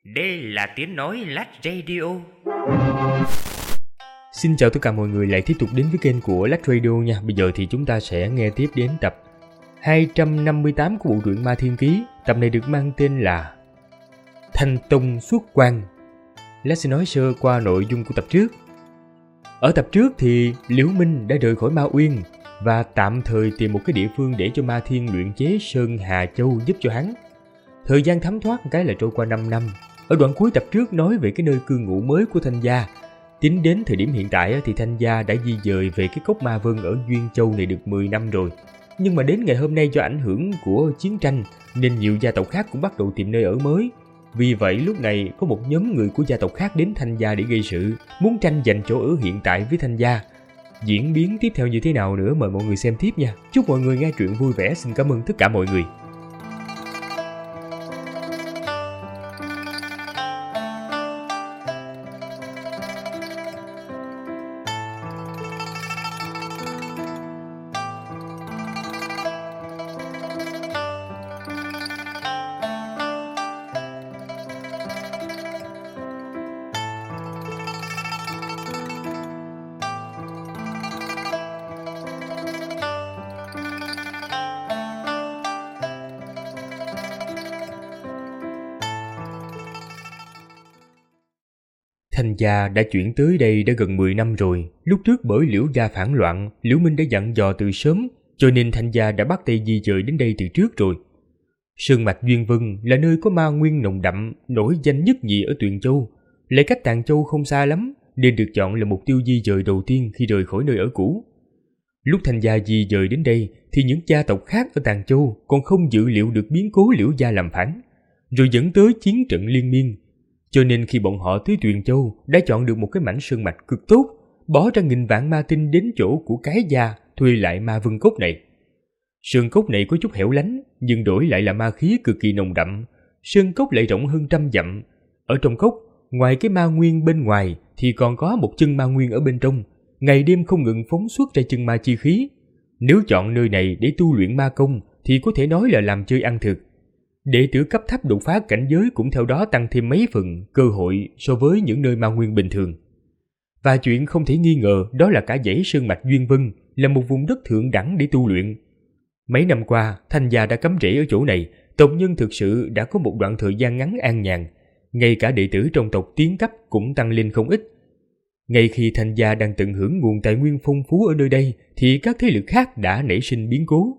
Đây là tiếng nói Lách Radio. Xin chào tất cả mọi người lại tiếp tục đến với kênh của Lách Radio nha. Bây giờ thì chúng ta sẽ nghe tiếp đến tập 258 của bộ truyện Ma Thiên Ký. Tập này được mang tên là Thanh Tông Xuất Quan. Lách sẽ nói sơ qua nội dung của tập trước. Ở tập trước thì Liễu Minh đã rời khỏi Ma Uyên và tạm thời tìm một cái địa phương để cho Ma Thiên luyện chế Sơn Hà Châu giúp cho hắn. Thời gian thấm thoát một cái là trôi qua 5 năm. Ở đoạn cuối tập trước nói về cái nơi cư ngụ mới của Thanh Gia. Tính đến thời điểm hiện tại thì Thanh Gia đã di dời về cái cốc Ma Vân ở Duyên Châu này được 10 năm rồi. Nhưng mà đến ngày hôm nay do ảnh hưởng của chiến tranh nên nhiều gia tộc khác cũng bắt đầu tìm nơi ở mới. Vì vậy lúc này có một nhóm người của gia tộc khác đến Thanh Gia để gây sự, muốn tranh giành chỗ ở hiện tại với Thanh Gia. Diễn biến tiếp theo như thế nào nữa mời mọi người xem tiếp nha. Chúc mọi người nghe truyện vui vẻ. Xin cảm ơn tất cả mọi người. Thanh Gia đã chuyển tới đây đã gần 10 năm rồi. Lúc trước bởi Liễu gia phản loạn, Liễu Minh đã dặn dò từ sớm, cho nên Thanh Gia đã bắt tay di dời đến đây từ trước rồi. Sơn mạch Duyên Vân là nơi có ma nguyên nồng đậm, nổi danh nhất nhì ở Tuyền Châu, lại cách Tàng Châu không xa lắm, nên được chọn là mục tiêu di dời đầu tiên khi rời khỏi nơi ở cũ. Lúc Thanh Gia di dời đến đây thì những gia tộc khác ở Tàng Châu còn không dự liệu được biến cố Liễu gia làm phản, rồi dẫn tới chiến trận liên miên. Cho nên khi bọn họ tới Tuyền Châu đã chọn được một cái mảnh sơn mạch cực tốt, bỏ ra nghìn vạn ma tinh đến chỗ của cái gia thuê lại ma vân cốc này. Sơn cốc này có chút hẻo lánh nhưng đổi lại là ma khí cực kỳ nồng đậm. Sơn cốc lại rộng hơn 100 dặm. Ở trong cốc, ngoài cái ma nguyên bên ngoài thì còn có một chân ma nguyên ở bên trong, ngày đêm không ngừng phóng xuất ra chân ma chi khí. Nếu chọn nơi này để tu luyện ma công thì có thể nói là làm chơi ăn thực. Đệ tử cấp thấp đột phá cảnh giới cũng theo đó tăng thêm mấy phần cơ hội so với những nơi ma nguyên bình thường. Và chuyện không thể nghi ngờ đó là cả dãy sơn mạch Duyên Vân là một vùng đất thượng đẳng để tu luyện. Mấy năm qua, Thanh Gia đã cắm rễ ở chỗ này, tộc nhân thực sự đã có một đoạn thời gian ngắn an nhàn. Ngay cả đệ tử trong tộc tiến cấp cũng tăng lên không ít. Ngay khi Thanh Gia đang tận hưởng nguồn tài nguyên phong phú ở nơi đây thì các thế lực khác đã nảy sinh biến cố.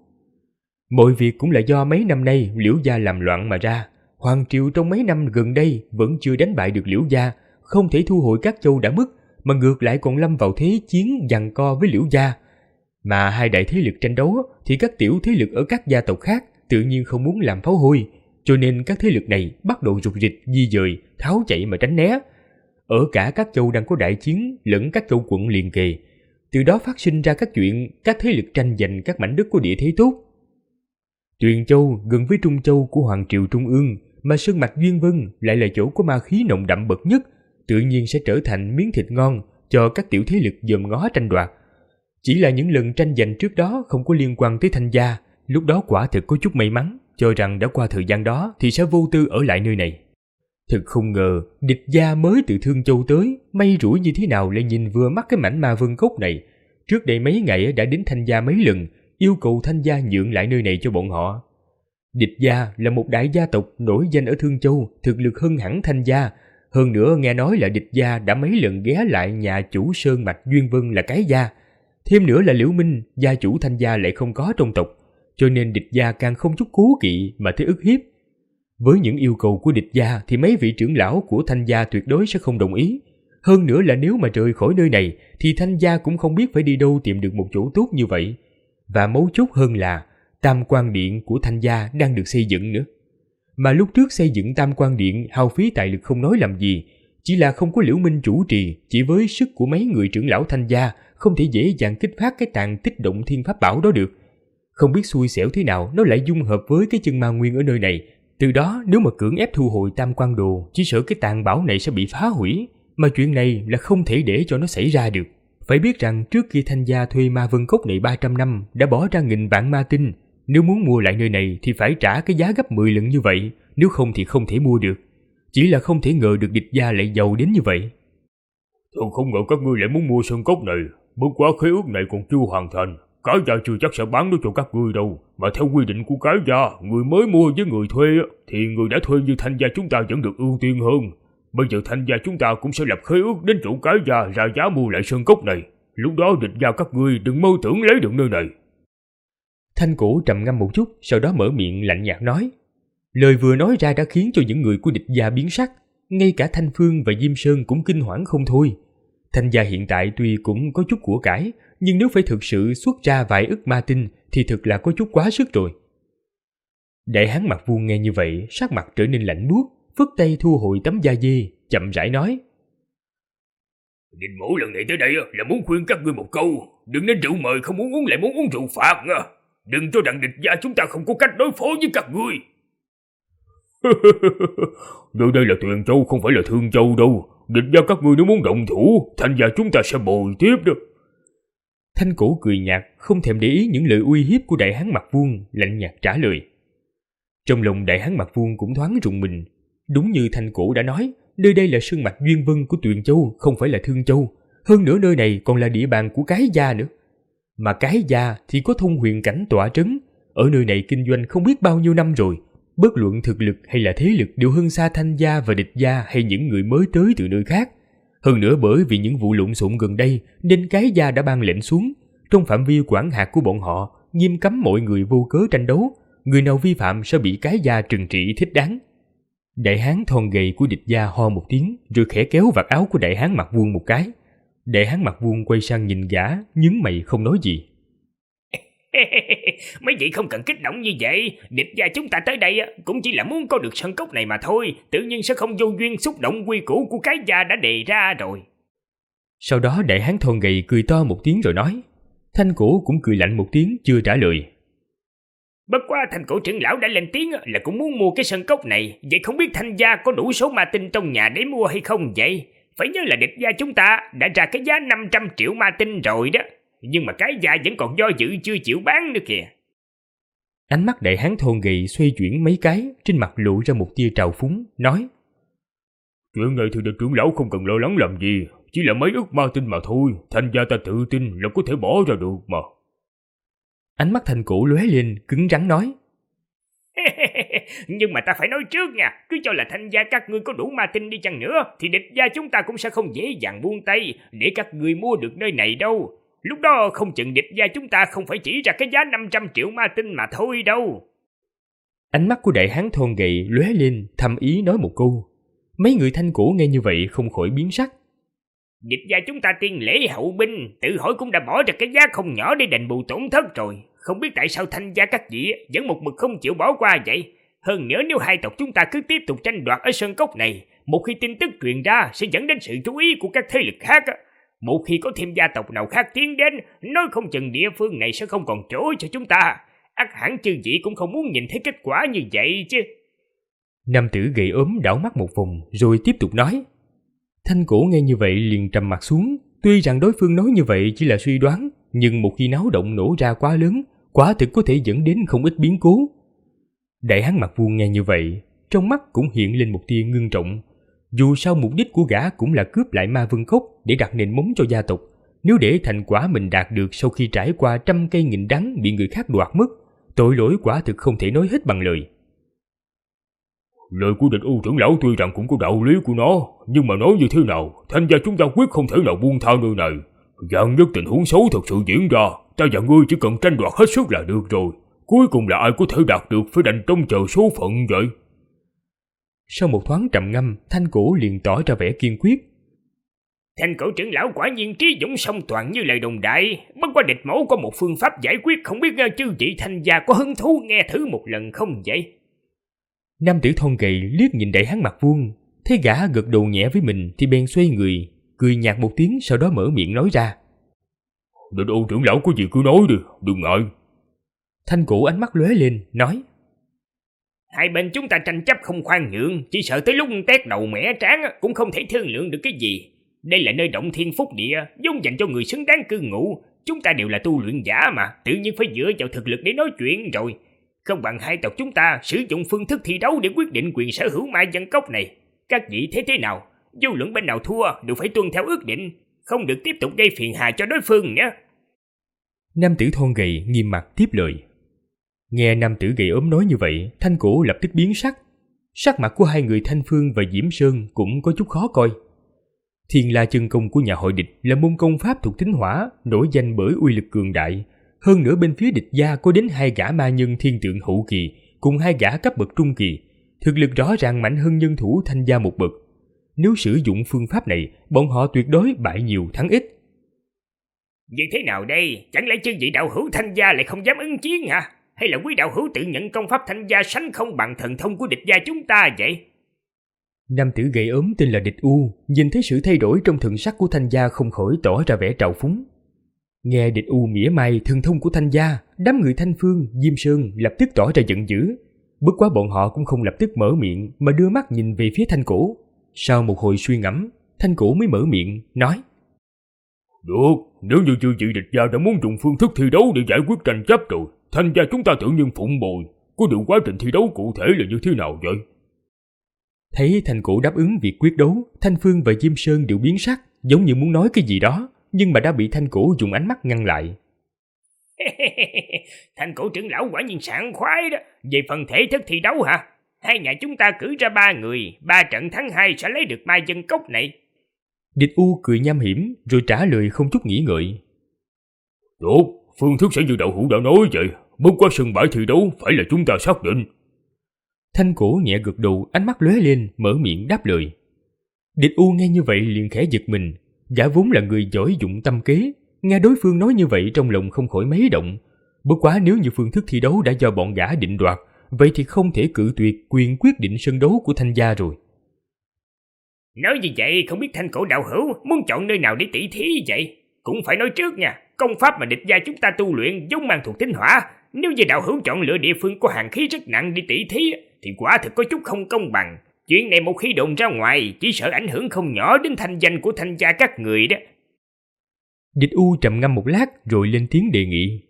Mọi việc cũng là do mấy năm nay Liễu gia làm loạn mà ra. Hoàng triều trong mấy năm gần đây vẫn chưa đánh bại được Liễu gia, không thể thu hồi các châu đã mất, mà ngược lại còn lâm vào thế chiến giằng co với Liễu gia. Mà hai đại thế lực tranh đấu thì các tiểu thế lực ở các gia tộc khác tự nhiên không muốn làm pháo hôi, cho nên các thế lực này bắt đầu rục rịch di dời, tháo chạy mà tránh né. Ở cả các châu đang có đại chiến lẫn các châu quận liền kề, từ đó phát sinh ra các chuyện các thế lực tranh giành các mảnh đất có địa thế tốt. Tuyền Châu gần với Trung Châu của Hoàng triều Trung ương, mà sơn mạch Duyên Vân lại là chỗ có ma khí nồng đậm bậc nhất, tự nhiên sẽ trở thành miếng thịt ngon cho các tiểu thế lực dòm ngó tranh đoạt. Chỉ là những lần tranh giành trước đó không có liên quan tới Thanh Gia, lúc đó quả thực có chút may mắn, cho rằng đã qua thời gian đó thì sẽ vô tư ở lại nơi này. Thực không ngờ, địch gia mới từ Thương Châu tới, may rủi như thế nào lại nhìn vừa mắt cái mảnh ma vân cốc này. Trước đây mấy ngày đã đến Thanh Gia mấy lần, yêu cầu Thanh Gia nhượng lại nơi này cho bọn họ. Địch gia là một đại gia tộc nổi danh ở Thương Châu, thực lực hơn hẳn Thanh Gia. Hơn nữa nghe nói là địch gia đã mấy lần ghé lại nhà chủ sơn mạch Duyên Vân là cái gia. Thêm nữa là Liễu Minh, gia chủ Thanh Gia lại không có trong tộc, cho nên địch gia càng không chút cố kỵ mà thấy ức hiếp. Với những yêu cầu của địch gia thì mấy vị trưởng lão của Thanh Gia tuyệt đối sẽ không đồng ý. Hơn nữa là nếu mà rời khỏi nơi này thì Thanh Gia cũng không biết phải đi đâu tìm được một chỗ tốt như vậy. Và mấu chốt hơn là Tam Quan Điện của Thanh Gia đang được xây dựng nữa. Mà lúc trước xây dựng Tam Quan Điện hao phí tài lực không nói làm gì, chỉ là không có Liễu Minh chủ trì, chỉ với sức của mấy người trưởng lão Thanh Gia không thể dễ dàng kích phát cái tàn tích động thiên pháp bảo đó được. Không biết xui xẻo thế nào nó lại dung hợp với cái chân ma nguyên ở nơi này. Từ đó nếu mà cưỡng ép thu hồi Tam Quan Đồ, chỉ sợ cái tàn bảo này sẽ bị phá hủy, mà chuyện này là không thể để cho nó xảy ra được. Phải biết rằng trước khi Thanh Gia thuê ma vân cốc này 300 năm đã bỏ ra nghìn vạn ma tinh. Nếu muốn mua lại nơi này thì phải trả cái giá gấp 10 lần như vậy, nếu không thì không thể mua được. chỉ là không thể ngờ được địch gia lại giàu đến như vậy. Tôi không ngờ các ngươi lại muốn mua sân cốc này, bất quá khế ước này còn chưa hoàn thành. Cái gia chưa chắc sẽ bán nó cho các ngươi đâu, mà theo quy định của cái gia, người mới mua với người thuê thì người đã thuê như Thanh gia chúng ta vẫn được ưu tiên hơn. Bây giờ Thanh gia chúng ta cũng sẽ lập khế ước đến chủ cái gia ra giá mua lại sân cốc này. Lúc đó địch gia các ngươi đừng mơ tưởng lấy được nơi này. Thanh Cổ trầm ngâm một chút, sau đó mở miệng lạnh nhạt nói. Lời vừa nói ra đã khiến cho những người của địch gia biến sắc, ngay cả Thanh Phương và Diêm Sơn cũng kinh hoảng không thôi. Thanh gia hiện tại tuy cũng có chút của cải, nhưng nếu phải thực sự xuất ra vài ức ma tinh thì thực là có chút quá sức rồi. Đại hán Mặt Vuông nghe như vậy, sắc mặt trở nên lạnh buốt, phất tay thu hồi tấm da dê, chậm rãi nói. Đinh Mỗ lần này tới đây là muốn khuyên các ngươi một câu, đừng nên rượu mời không muốn uống lại muốn uống rượu phạt nha. Đừng cho rằng địch gia chúng ta không có cách đối phó với các ngươi. Nơi đây là Tuyền Châu không phải là Thương Châu đâu. Địch gia các ngươi nếu muốn động thủ, Thanh gia chúng ta sẽ bồi tiếp đó. Thanh Cổ cười nhạt, không thèm để ý những lời uy hiếp của đại hán Mặt Vuông, lạnh nhạt trả lời. Trong lòng đại hán Mặt Vuông cũng thoáng rùng mình. Đúng như Thanh Cổ đã nói, nơi đây là sơn mạch Duyên Vân của Tuyền Châu, không phải là Thương Châu. Hơn nữa nơi này còn là địa bàn của Cái gia nữa. Mà Cái gia thì có Thông Huyền cảnh tọa trấn, ở nơi này kinh doanh không biết bao nhiêu năm rồi. Bất luận thực lực hay là thế lực đều hơn xa Thanh gia và địch gia hay những người mới tới từ nơi khác. Hơn nữa bởi vì những vụ lộn xộn gần đây nên Cái gia đã ban lệnh xuống, trong phạm vi quản hạt của bọn họ nghiêm cấm mọi người vô cớ tranh đấu, người nào vi phạm sẽ bị Cái gia trừng trị thích đáng. Đại hán thon gầy của địch gia ho một tiếng rồi khẽ kéo vạt áo của đại hán Mặt Vuông một cái. Đại hán Mặt Vuông quay sang nhìn gã, nhướng mày không nói gì. Mấy vị không cần kích động như vậy, địch gia chúng ta tới đây cũng chỉ là muốn có được sân cốc này mà thôi, tự nhiên sẽ không vô duyên xúc động quy củ của Cái gia đã đề ra rồi. Sau đó đại hán thon gầy cười to một tiếng rồi nói. Thanh Cổ cũng cười lạnh một tiếng chưa trả lời. Bất quá Thanh Cổ trưởng lão đã lên tiếng là cũng muốn mua cái sân cốc này, vậy không biết Thanh gia có đủ số ma tinh trong nhà để mua hay không vậy? Phải nhớ là địch gia chúng ta đã ra cái giá 500 triệu ma tinh rồi đó, nhưng mà Cái gia vẫn còn do dự chưa chịu bán nữa kìa. Ánh mắt đại hán thon gầy xoay chuyển mấy cái, trên mặt lộ ra một tia trào phúng, nói. Chuyện này thì địch trưởng lão không cần lo lắng làm gì, chỉ là mấy ức ma tinh mà thôi, Thanh gia ta tự tin là có thể bỏ ra được mà. Ánh mắt Thanh Cổ lóe lên, cứng rắn nói. Nhưng mà ta phải nói trước nha, cứ cho là Thanh gia các ngươi có đủ ma tinh đi chăng nữa thì địch gia chúng ta cũng sẽ không dễ dàng buông tay để các ngươi mua được nơi này đâu. Lúc đó không chừng địch gia chúng ta không phải chỉ ra cái giá 500 triệu ma tinh mà thôi đâu. Ánh mắt của đại hán thon gầy lóe lên, thầm ý nói một câu. Mấy người Thanh Cổ nghe như vậy không khỏi biến sắc. Địch gia chúng ta tiên lễ hậu binh, tự hỏi cũng đã bỏ ra cái giá không nhỏ để đền bù tổn thất rồi. Không biết tại sao Thanh gia các vị vẫn một mực không chịu bỏ qua vậy. Hơn nữa nếu hai tộc chúng ta cứ tiếp tục tranh đoạt ở sơn cốc này, một khi tin tức truyền ra sẽ dẫn đến sự chú ý của các thế lực khác. Một khi có thêm gia tộc nào khác tiến đến, nói không chừng địa phương này sẽ không còn chỗ cho chúng ta. Ắt hẳn chư vị cũng không muốn nhìn thấy kết quả như vậy chứ. Nam tử gầy ốm đảo mắt một vòng rồi tiếp tục nói. Thanh Cổ nghe như vậy liền trầm mặt xuống. Tuy rằng đối phương nói như vậy chỉ là suy đoán, nhưng một khi náo động nổ ra quá lớn, quả thực có thể dẫn đến không ít biến cố. Đại hán Mặt Vuông nghe như vậy, trong mắt cũng hiện lên một tia ngưng trọng. Dù sao mục đích của gã cũng là cướp lại Ma Vân Cốc để đặt nền móng cho gia tộc. Nếu để thành quả mình đạt được sau khi trải qua trăm cây nghìn đắng bị người khác đoạt mất, tội lỗi quả thực không thể nói hết bằng lời. Lời của địch U trưởng lão tuy rằng cũng có đạo lý của nó, nhưng mà nói như thế nào, Thanh gia chúng ta quyết không thể nào buông tha nơi này. Vạn nhất tình huống xấu thật sự diễn ra, ta và ngươi chỉ cần tranh đoạt hết sức là được rồi. Cuối cùng là ai có thể đạt được phải đành trông chờ số phận vậy. Sau một thoáng trầm ngâm, Thanh Cổ liền tỏ ra vẻ kiên quyết. Thanh Cổ trưởng lão quả nhiên trí dũng song toàn như lời đồn đại. Bất quá địch mẫu có một phương pháp giải quyết, không biết chư vị Thanh gia có hứng thú nghe thử một lần không vậy? Nam tử thon gầy liếc nhìn đại hán Mặt Vuông, thấy gã gật đầu nhẹ với mình thì bèn xoay người, cười nhạt một tiếng, sau đó mở miệng nói ra. Địch U trưởng lão có gì cứ nói đi, đừng ngại. Thanh Cổ ánh mắt lóe lên, nói. Hai bên chúng ta tranh chấp không khoan nhượng, chỉ sợ tới lúc tét đầu mẻ trán cũng không thể thương lượng được cái gì. Đây là nơi động thiên phúc địa, vốn dành cho người xứng đáng cư ngụ. Chúng ta đều là tu luyện giả mà, tự nhiên phải dựa vào thực lực để nói chuyện rồi. Không bằng hai tộc chúng ta sử dụng phương thức thi đấu để quyết định quyền sở hữu Ma Vân Cốc này. Các vị thấy thế nào? Vô luận bên nào thua đều phải tuân theo ước định, không được tiếp tục gây phiền hà cho đối phương nhé. Nam tử thon gầy nghiêm mặt tiếp lời. Nghe nam tử gầy ốm nói như vậy, Thanh Cổ lập tức biến sắc. Sắc mặt của hai người Thanh Phương và Diễm Sơn cũng có chút khó coi. Thiên La chân công của nhà hội địch là môn công pháp thuộc tính hỏa, nổi danh bởi uy lực cường đại. Hơn nữa bên phía địch gia có đến 2 gã ma nhân thiên tượng hậu kỳ cùng 2 gã cấp bậc trung kỳ, thực lực rõ ràng mạnh hơn nhân thủ Thanh gia một bậc. Nếu sử dụng phương pháp này, bọn họ tuyệt đối bại nhiều thắng ít. Như thế nào đây? Chẳng lẽ chư vị đạo hữu Thanh gia lại không dám ứng chiến hả? Hay là quý đạo hữu tự nhận công pháp Thanh gia sánh không bằng thần thông của địch gia chúng ta vậy? Nam tử gầy ốm tên là Địch U, nhìn thấy sự thay đổi trong thần sắc của Thanh gia không khỏi tỏ ra vẻ trào phúng. Nghe Địch U mỉa mai thần thông của Thanh gia, đám người Thanh Phương, Diêm Sơn lập tức tỏ ra giận dữ. Bất quá bọn họ cũng không lập tức mở miệng mà đưa mắt nhìn về phía Thanh Cổ. Sau một hồi suy ngẫm, Thanh Cổ mới mở miệng, nói: Được, nếu như chư vị địch gia đã muốn dùng phương thức thi đấu để giải quyết tranh chấp rồi, Thanh gia chúng ta tự nhiên phụng bồi. Có điều quá trình thi đấu cụ thể là như thế nào vậy? Thấy Thanh Cổ đáp ứng việc quyết đấu, Thanh Phương và Diêm Sơn đều biến sắc, giống như muốn nói cái gì đó, nhưng mà đã bị Thanh Cổ dùng ánh mắt ngăn lại. Thanh Cổ trưởng lão quả nhiên sảng khoái đó. Về phần thể thức thi đấu hả? Hai nhà chúng ta cử ra 3 người, 3 trận thắng 2 sẽ lấy được mai dân cốc này. Địch U cười nham hiểm rồi trả lời không chút nghĩ ngợi. Tốt, phương thức sẽ như đạo hữu đã nói vậy. Bất quá sân bãi thi đấu phải là chúng ta xác định. Thanh Cổ nhẹ gật đầu, ánh mắt lóe lên, mở miệng đáp lời. Địch U nghe như vậy liền khẽ giật mình. Gã vốn là người giỏi dụng tâm kế, nghe đối phương nói như vậy trong lòng không khỏi mấy động. Bất quá nếu như phương thức thi đấu đã do bọn gã định đoạt, vậy thì không thể cự tuyệt quyền quyết định sân đấu của Thanh gia rồi. Nói như vậy không biết Thanh Cổ đạo hữu muốn chọn nơi nào để tỷ thí vậy? Cũng phải nói trước nha, công pháp mà địch gia chúng ta tu luyện vốn mang thuộc tính hỏa. Nếu như đạo hữu chọn lựa địa phương có hàn khí rất nặng để tỷ thí thì quả thực có chút không công bằng. Chuyện này một khi đồn ra ngoài chỉ sợ ảnh hưởng không nhỏ đến thanh danh của Thanh gia các người đó. Địch U trầm ngâm một lát rồi lên tiếng đề nghị.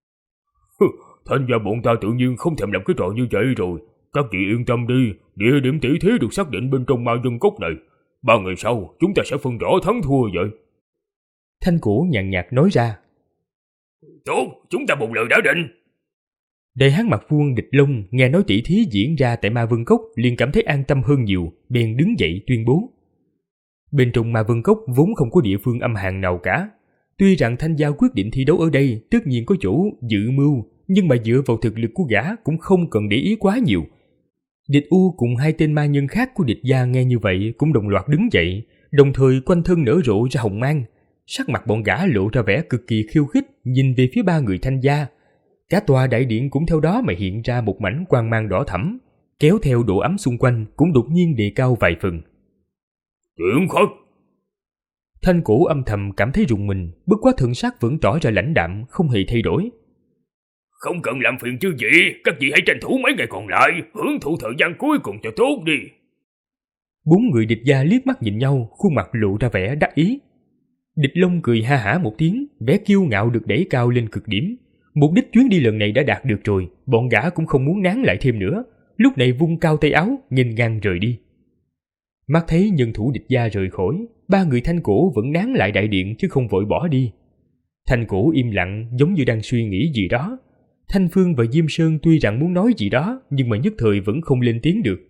Thanh gia bọn ta tự nhiên không thèm làm cái trò như vậy rồi. Các vị yên tâm đi, địa điểm tỷ thí được xác định bên trong ma dân cốc này. 3 ngày sau chúng ta sẽ phân rõ thắng thua vậy. Thanh Cổ nhàn nhạt nói ra. Tốt, chúng ta một lời đã định. Đại hán mặt vuông Địch Long nghe nói tỷ thí diễn ra tại Ma Vân Cốc liền cảm thấy an tâm hơn nhiều, bèn đứng dậy tuyên bố. Bên trong Ma Vân Cốc vốn không có địa phương âm hàn nào cả. Tuy rằng Thanh gia quyết định thi đấu ở đây tất nhiên có chỗ dự mưu, nhưng mà dựa vào thực lực của gã cũng không cần để ý quá nhiều. Địch U cùng 2 tên ma nhân khác của địch gia nghe như vậy cũng đồng loạt đứng dậy, đồng thời quanh thân nở rộ ra hồng mang. Sắc mặt bọn gã lộ ra vẻ cực kỳ khiêu khích, nhìn về phía 3 người Thanh gia. Cả tòa đại điện cũng theo đó mà hiện ra một mảnh quang mang đỏ thẫm, kéo theo độ ấm xung quanh cũng đột nhiên đề cao vài phần. Tiễn khách. Thanh Cổ âm thầm cảm thấy rùng mình, bất quá thần sắc vẫn tỏ ra lãnh đạm, không hề thay đổi. Không cần làm phiền chứ gì, các vị hãy tranh thủ mấy ngày còn lại, hưởng thụ thời gian cuối cùng cho tốt đi. 4 người địch gia liếc mắt nhìn nhau, khuôn mặt lộ ra vẻ đắc ý. Địch Long cười ha hả một tiếng, vẻ kiêu ngạo được đẩy cao lên cực điểm. Mục đích chuyến đi lần này đã đạt được rồi, bọn gã cũng không muốn nán lại thêm nữa. Lúc này vung cao tay áo, nghênh ngang rời đi. Mắt thấy nhân thủ địch gia rời khỏi, 3 người Thanh Cổ vẫn nán lại đại điện chứ không vội bỏ đi. Thanh Cổ im lặng giống như đang suy nghĩ gì đó. Thanh Phương và Diêm Sơn tuy rằng muốn nói gì đó, nhưng mà nhất thời vẫn không lên tiếng được.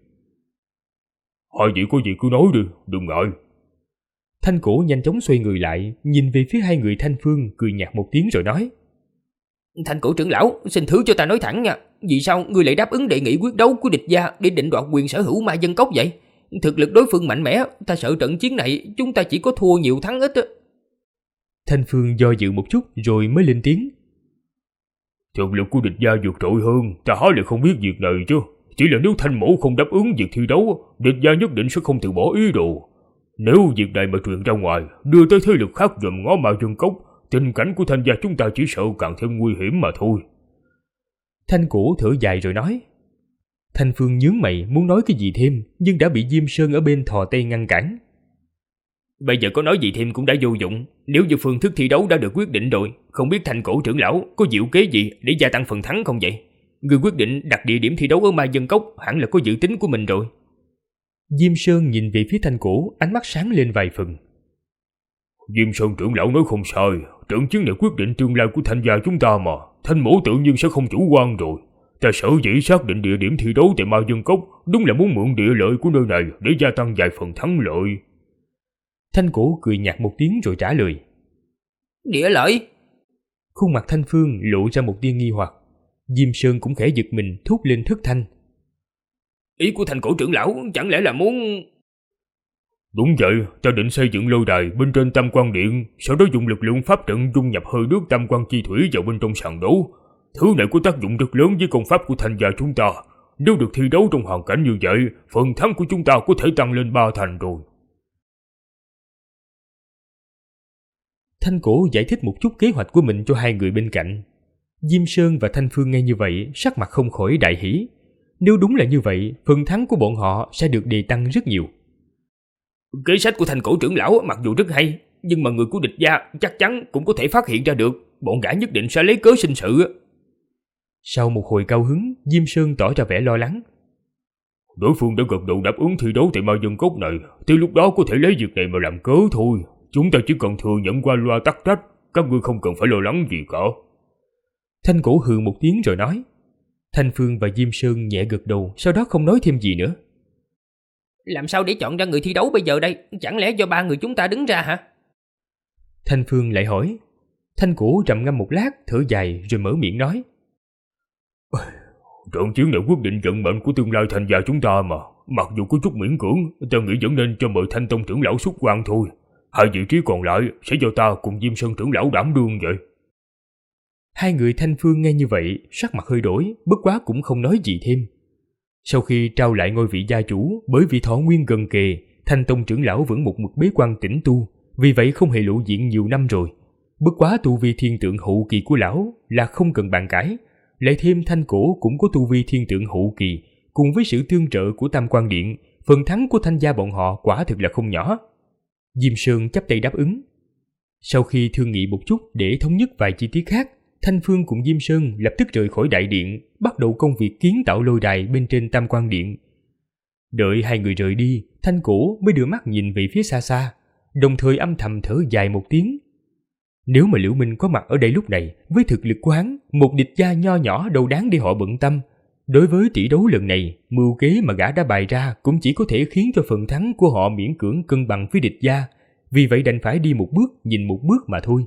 Hai vị có gì cứ nói đi, đừng ngại. Thanh Cổ nhanh chóng xoay người lại, nhìn về phía 2 người Thanh Phương, cười nhạt một tiếng rồi nói. Thanh Cổ trưởng lão, xin thứ cho ta nói thẳng nha. Vì sao ngươi lại đáp ứng đề nghị quyết đấu của địch gia để định đoạt quyền sở hữu ma dân cốc vậy? Thực lực đối phương mạnh mẽ, ta sợ trận chiến này chúng ta chỉ có thua nhiều thắng ít. Thanh Phương do dự một chút rồi mới lên tiếng. Thực lực của địch gia vượt trội hơn, ta há lại không biết việc này chứ. Chỉ là nếu Thanh mẫu không đáp ứng việc thi đấu, địch gia nhất định sẽ không từ bỏ ý đồ. Nếu việc này mà truyền ra ngoài, đưa tới thế lực khác dòm ngó ma dân cốc, tình cảnh của Thanh gia chúng ta chỉ sợ càng thêm nguy hiểm mà thôi. Thanh Cổ thở dài rồi nói. Thanh Phương nhướng mày muốn nói cái gì thêm, nhưng đã bị Diêm Sơn ở bên thò tay ngăn cản. Bây giờ có nói gì thêm cũng đã vô dụng. Nếu như phương thức thi đấu đã được quyết định rồi, không biết Thanh Cổ trưởng lão có diệu kế gì để gia tăng phần thắng không vậy? Người quyết định đặt địa điểm thi đấu ở ma dân cốc hẳn là có dự tính của mình rồi. Diêm Sơn nhìn về phía Thanh Cổ, ánh mắt sáng lên vài phần. Diêm Sơn trưởng lão nói không sai, trận chiến này quyết định tương lai của Thanh gia chúng ta mà. Thanh mỗ tự nhiên sẽ không chủ quan rồi. Ta sở dĩ xác định địa điểm thi đấu tại Ma Dương Cốc đúng là muốn mượn địa lợi của nơi này để gia tăng vài phần thắng lợi. Thanh Cổ cười nhạt một tiếng rồi trả lời. Địa lợi? Khuôn mặt Thanh Phương lộ ra một tia nghi hoặc. Diêm Sơn cũng khẽ giật mình, thốt lên thất thanh. Ý của Thanh Cổ trưởng lão chẳng lẽ là muốn... Đúng vậy, ta định xây dựng lôi đài bên trên Tam Quan Điện, sau đó dùng lực lượng pháp trận dung nhập hơi nước Tam Quan Chi Thủy vào bên trong sàn đấu. Thứ này có tác dụng rất lớn với công pháp của Thanh gia chúng ta. Nếu được thi đấu trong hoàn cảnh như vậy, phần thắng của chúng ta có thể tăng lên 3 thành rồi. Thanh Cổ giải thích một chút kế hoạch của mình cho hai người bên cạnh. Diêm Sơn và Thanh Phương nghe như vậy, sắc mặt không khỏi đại hỉ. Nếu đúng là như vậy, phần thắng của bọn họ sẽ được đề tăng rất nhiều. Kế sách của Thanh Cổ trưởng lão mặc dù rất hay, nhưng mà người của địch gia chắc chắn cũng có thể phát hiện ra được. Bọn gã nhất định sẽ lấy cớ sinh sự. Sau một hồi cao hứng, Diêm Sơn tỏ ra vẻ lo lắng. Đối phương đã gật đầu đáp ứng thi đấu tại Ma Dương Cốc này, thì lúc đó có thể lấy việc này mà làm cớ thôi. Chúng ta chỉ cần thừa nhận qua loa tắc trách, các ngươi không cần phải lo lắng gì cả. Thanh Cổ hừ một tiếng rồi nói. Thanh Phương và Diêm Sơn nhẹ gật đầu, sau đó không nói thêm gì nữa. Làm sao để chọn ra người thi đấu bây giờ đây? Chẳng lẽ do 3 người chúng ta đứng ra hả? Thanh Phương lại hỏi. Thanh Cổ trầm ngâm một lát, thở dài rồi mở miệng nói. Trận chiến này quyết định vận mệnh của tương lai Thanh gia chúng ta mà. Mặc dù có chút miễn cưỡng, ta nghĩ vẫn nên cho mời Thanh Tông trưởng lão xuất quan thôi. 2 vị trí còn lại sẽ do ta cùng Diêm Sơn trưởng lão đảm đương vậy. Hai người Thanh Phương nghe như vậy, sắc mặt hơi đổi, bất quá cũng không nói gì thêm. Sau khi trao lại ngôi vị gia chủ, bởi vì thọ nguyên gần kề, Thanh Tông trưởng lão vẫn một mực bế quan tĩnh tu, vì vậy không hề lộ diện nhiều năm rồi. Bất quá tu vi thiên tượng hậu kỳ của lão là không cần bàn cãi, lại thêm Thanh Cổ cũng có tu vi thiên tượng hậu kỳ, cùng với sự tương trợ của Tam Quan Điện, phần thắng của Thanh gia bọn họ quả thực là không nhỏ. Diêm Sơn chắp tay đáp ứng. Sau khi thương nghị một chút để thống nhất vài chi tiết khác, Thanh Phương cùng Diêm Sơn lập tức rời khỏi đại điện, bắt đầu công việc kiến tạo lôi đài bên trên Tam Quan Điện. Đợi hai người rời đi, Thanh Cổ mới đưa mắt nhìn về phía xa xa, đồng thời âm thầm thở dài một tiếng. Nếu mà Liễu Minh có mặt ở đây lúc này, với thực lực của hắn, một địch gia nho nhỏ đâu đáng để họ bận tâm. Đối với tỷ đấu lần này, mưu kế mà gã đã bày ra cũng chỉ có thể khiến cho phần thắng của họ miễn cưỡng cân bằng với địch gia, vì vậy đành phải đi một bước nhìn một bước mà thôi.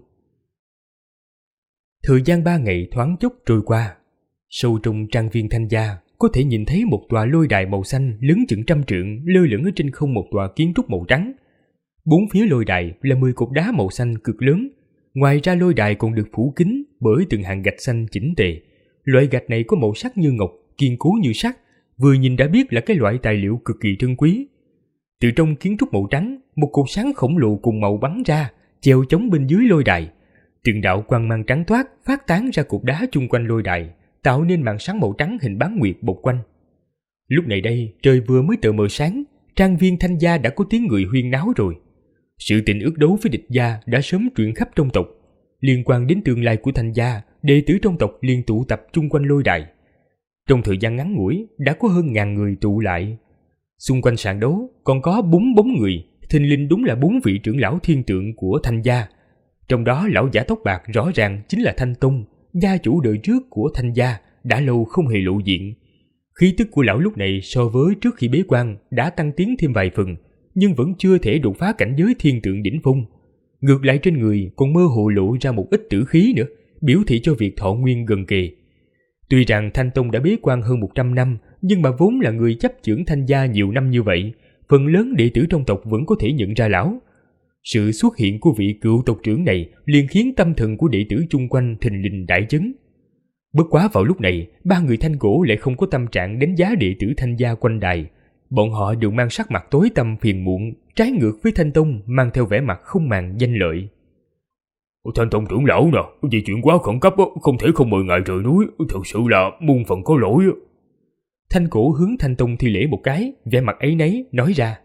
Thời gian 3 ngày thoáng chốc trôi qua. Sâu trong trang viên Thanh gia, có thể nhìn thấy một tòa lôi đài màu xanh lớn chừng 100 trượng lơ lửng ở trên không một tòa kiến trúc màu trắng. Bốn phía lôi đài là 10 cột đá màu xanh cực lớn. Ngoài ra lôi đài còn được phủ kín bởi từng hàng gạch xanh chỉnh tề. Loại gạch này có màu sắc như ngọc, kiên cố như sắt, vừa nhìn đã biết là cái loại tài liệu cực kỳ trân quý. Từ trong kiến trúc màu trắng, một cột sáng khổng lồ cùng màu bắn ra, treo chống bên dưới lôi đài. Từng đạo quang mang trắng toát phát tán ra cột đá chung quanh lôi đài, tạo nên màn sáng màu trắng hình bán nguyệt bọc quanh. Lúc này đây, trời vừa mới tờ mờ sáng, trang viên Thanh gia đã có tiếng người huyên náo rồi. Sự tình ước đấu với địch gia đã sớm truyền khắp trong tộc. Liên quan đến tương lai của Thanh gia, đệ tử trong tộc liền tụ tập chung quanh lôi đài. Trong thời gian ngắn ngủi, đã có hơn 1000 người tụ lại. Xung quanh sàn đấu còn có 4 bóng người, thình lình đúng là 4 vị trưởng lão thiên tượng của Thanh gia. Trong đó lão giả tóc bạc rõ ràng chính là Thanh Tông, gia chủ đời trước của Thanh gia, đã lâu không hề lộ diện. Khí tức của lão lúc này so với trước khi bế quan đã tăng tiến thêm vài phần, nhưng vẫn chưa thể đột phá cảnh giới thiên tượng đỉnh phong. Ngược lại trên người còn mơ hồ lộ ra một ít tử khí nữa, biểu thị cho việc thọ nguyên gần kề. Tuy rằng Thanh Tông đã bế quan hơn 100 năm, nhưng mà vốn là người chấp chưởng Thanh gia nhiều năm như vậy, phần lớn đệ tử trong tộc vẫn có thể nhận ra lão. Sự xuất hiện của vị cựu tộc trưởng này liền khiến tâm thần của đệ tử chung quanh thình lình đại chấn. Bất quá vào lúc này, 3 người Thanh Cổ lại không có tâm trạng đánh giá đệ tử Thanh gia quanh đài. Bọn họ đều mang sắc mặt tối tăm phiền muộn, trái ngược với Thanh Tông mang theo vẻ mặt không màng danh lợi. Thanh Tông trưởng lão nè, vì chuyện quá khẩn cấp không thể không mời ngài rời núi, thật sự là muôn phần có lỗi. Thanh Cổ hướng Thanh Tông thi lễ một cái, vẻ mặt áy náy nói ra.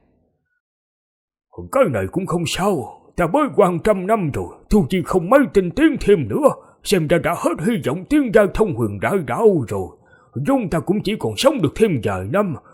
Cái này cũng không sao, ta bế quan 100 năm rồi, thu chi không mấy tinh tiến thêm nữa, xem ra đã hết hy vọng tiến giai thông huyền đại đạo rồi. Chúng ta cũng chỉ còn sống được thêm vài năm,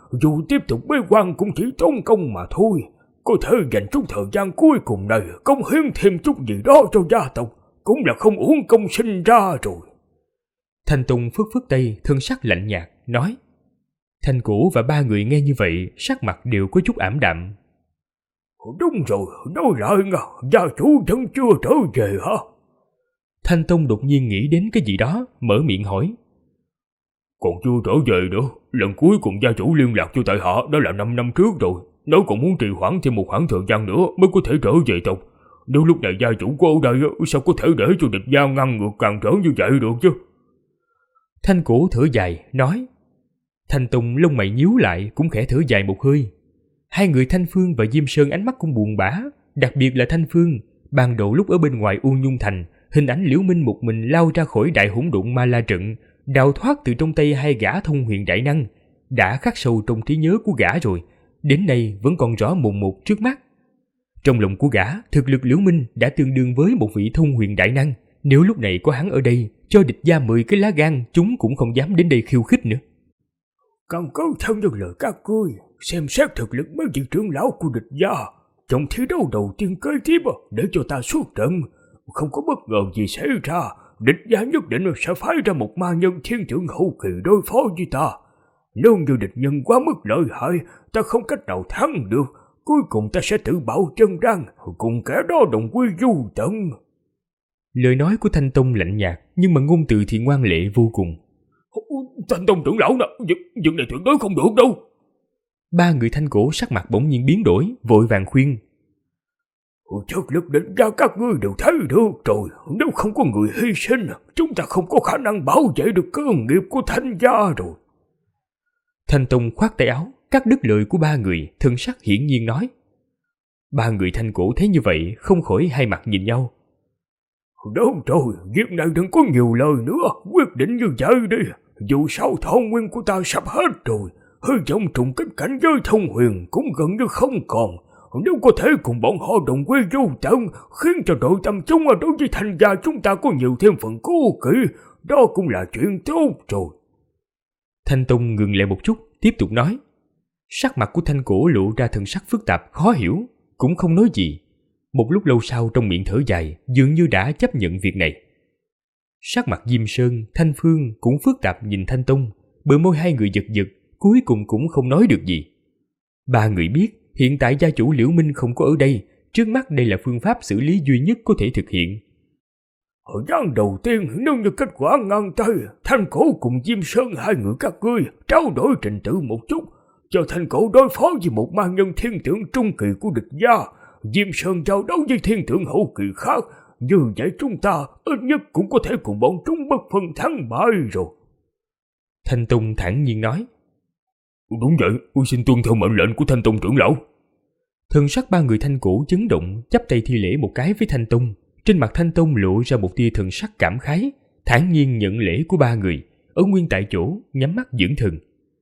dù tiếp tục bế quan cũng chỉ tốn công mà thôi. Có thể dành chút thời gian cuối cùng này cống hiến thêm chút gì đó cho gia tộc, cũng là không uổng công sinh ra rồi. Thanh Tùng phất phất tay, thân sắc lạnh nhạt, nói. Thanh Cổ và ba người nghe như vậy, sắc mặt đều có chút ảm đạm. Đúng rồi, nói lại nha, gia chủ vẫn chưa trở về hả? Thanh Tông đột nhiên nghĩ đến cái gì đó, mở miệng hỏi. Còn chưa trở về nữa, lần cuối cùng gia chủ liên lạc cho tại hạ đó là 5 năm trước rồi. Nếu còn muốn trì hoãn thêm một khoảng thời gian nữa mới có thể trở về tộc. Nếu lúc này gia chủ của ở đây sao có thể để cho địch gia ngăn ngược càn trở như vậy được chứ? Thanh Cổ thở dài, nói. Thanh Tông lông mày nhíu lại cũng khẽ thở dài một hơi. Hai người Thanh Phương và Diêm Sơn ánh mắt cũng buồn bã, đặc biệt là Thanh Phương, ban đầu lúc ở bên ngoài U Nhung Thành, hình ảnh Liễu Minh một mình lao ra khỏi đại hỗn độn ma la trận, đào thoát từ trong tay hai gã thông huyền đại năng, đã khắc sâu trong trí nhớ của gã rồi, đến nay vẫn còn rõ mồn một trước mắt. Trong lòng của gã, thực lực Liễu Minh đã tương đương với một vị thông huyền đại năng, nếu lúc này có hắn ở đây, cho địch gia 10 cái lá gan, chúng cũng không dám đến đây khiêu khích nữa. Căn cứ theo như lời các ngươi, xem xét thực lực mấy vị trưởng lão của địch gia, trong thi đấu đầu tiên kế tiếp để cho ta xuất trận, không có bất ngờ gì xảy ra, địch gia nhất định sẽ phái ra một ma nhân thiên trưởng hậu kỳ đối phó với ta. Nếu như địch nhân quá mức lợi hại, ta không cách nào thắng được, cuối cùng ta sẽ tự bảo chân răng, cùng kẻ đó đồng quy du tận. Lời nói của Thanh Tông lạnh nhạt, nhưng mà ngôn từ thì ngoan lệ vô cùng. Thanh Tông trưởng lão nè, việc này tuyệt đối không được đâu. Ba người Thanh Cổ sắc mặt bỗng nhiên biến đổi, vội vàng khuyên. Chất lực định ra các ngươi đều thấy được rồi, nếu không có người hy sinh, chúng ta không có khả năng bảo vệ được cơ nghiệp của Thanh gia rồi. Thanh Tông khoát tay áo, cắt đứt lời của ba người, thân sắc hiển nhiên nói. Ba người Thanh Cổ thấy như vậy, không khỏi hai mặt nhìn nhau. Đúng rồi, việc này đừng có nhiều lời nữa, quyết định như vậy đi. Dù sao thọ nguyên của ta sắp hết rồi, hy vọng trùng kích cảnh giới thông huyền cũng gần như không còn. Nếu có thể cùng bọn họ đồng quy vô tận, khiến cho đội tâm chúng đối với Thanh gia chúng ta có nhiều thêm phần cố kỵ, đó cũng là chuyện tốt rồi. Thanh Tông ngừng lại một chút, tiếp tục nói. Sắc mặt của Thanh Cổ lộ ra thần sắc phức tạp, khó hiểu, cũng không nói gì. Một lúc lâu sau trong miệng thở dài, dường như đã chấp nhận việc này. Sắc mặt Diêm Sơn, Thanh Phương cũng phức tạp nhìn Thanh Tông, bờ môi hai người giật giật, cuối cùng cũng không nói được gì. Ba người biết, hiện tại gia chủ Liễu Minh không có ở đây, trước mắt đây là phương pháp xử lý duy nhất có thể thực hiện. Thời gian đầu tiên, nếu như kết quả ngang tay, Thanh Cổ cùng Diêm Sơn hai người các ngươi trao đổi trình tự một chút, cho Thanh Cổ đối phó với một ma nhân thiên tượng trung kỳ của địch gia, Diêm Sơn giao đấu với thiên tượng hậu kỳ khác, như vậy chúng ta ít nhất cũng có thể cùng bọn chúng bất phân thắng bại rồi. Thanh Tông thản nhiên nói. Đúng vậy, tôi xin tuân theo mệnh lệnh của Thanh Tông trưởng lão. Thân sắc ba người Thanh Cổ chấn động, chắp tay thi lễ một cái với Thanh Tông. Trên mặt Thanh Tông lộ ra một tia thần sắc cảm khái, thản nhiên nhận lễ của ba người, ở nguyên tại chỗ, nhắm mắt dưỡng thần.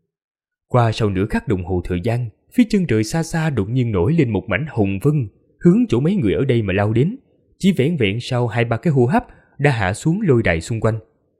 Qua sau nửa khắc đồng hồ thời gian, phía chân trời xa xa đột nhiên nổi lên một mảnh hồng vân, hướng chỗ mấy người ở đây mà lao đến. Chỉ vẻn vẹn sau 2-3 cái hô hấp đã hạ xuống lôi đài xung quanh.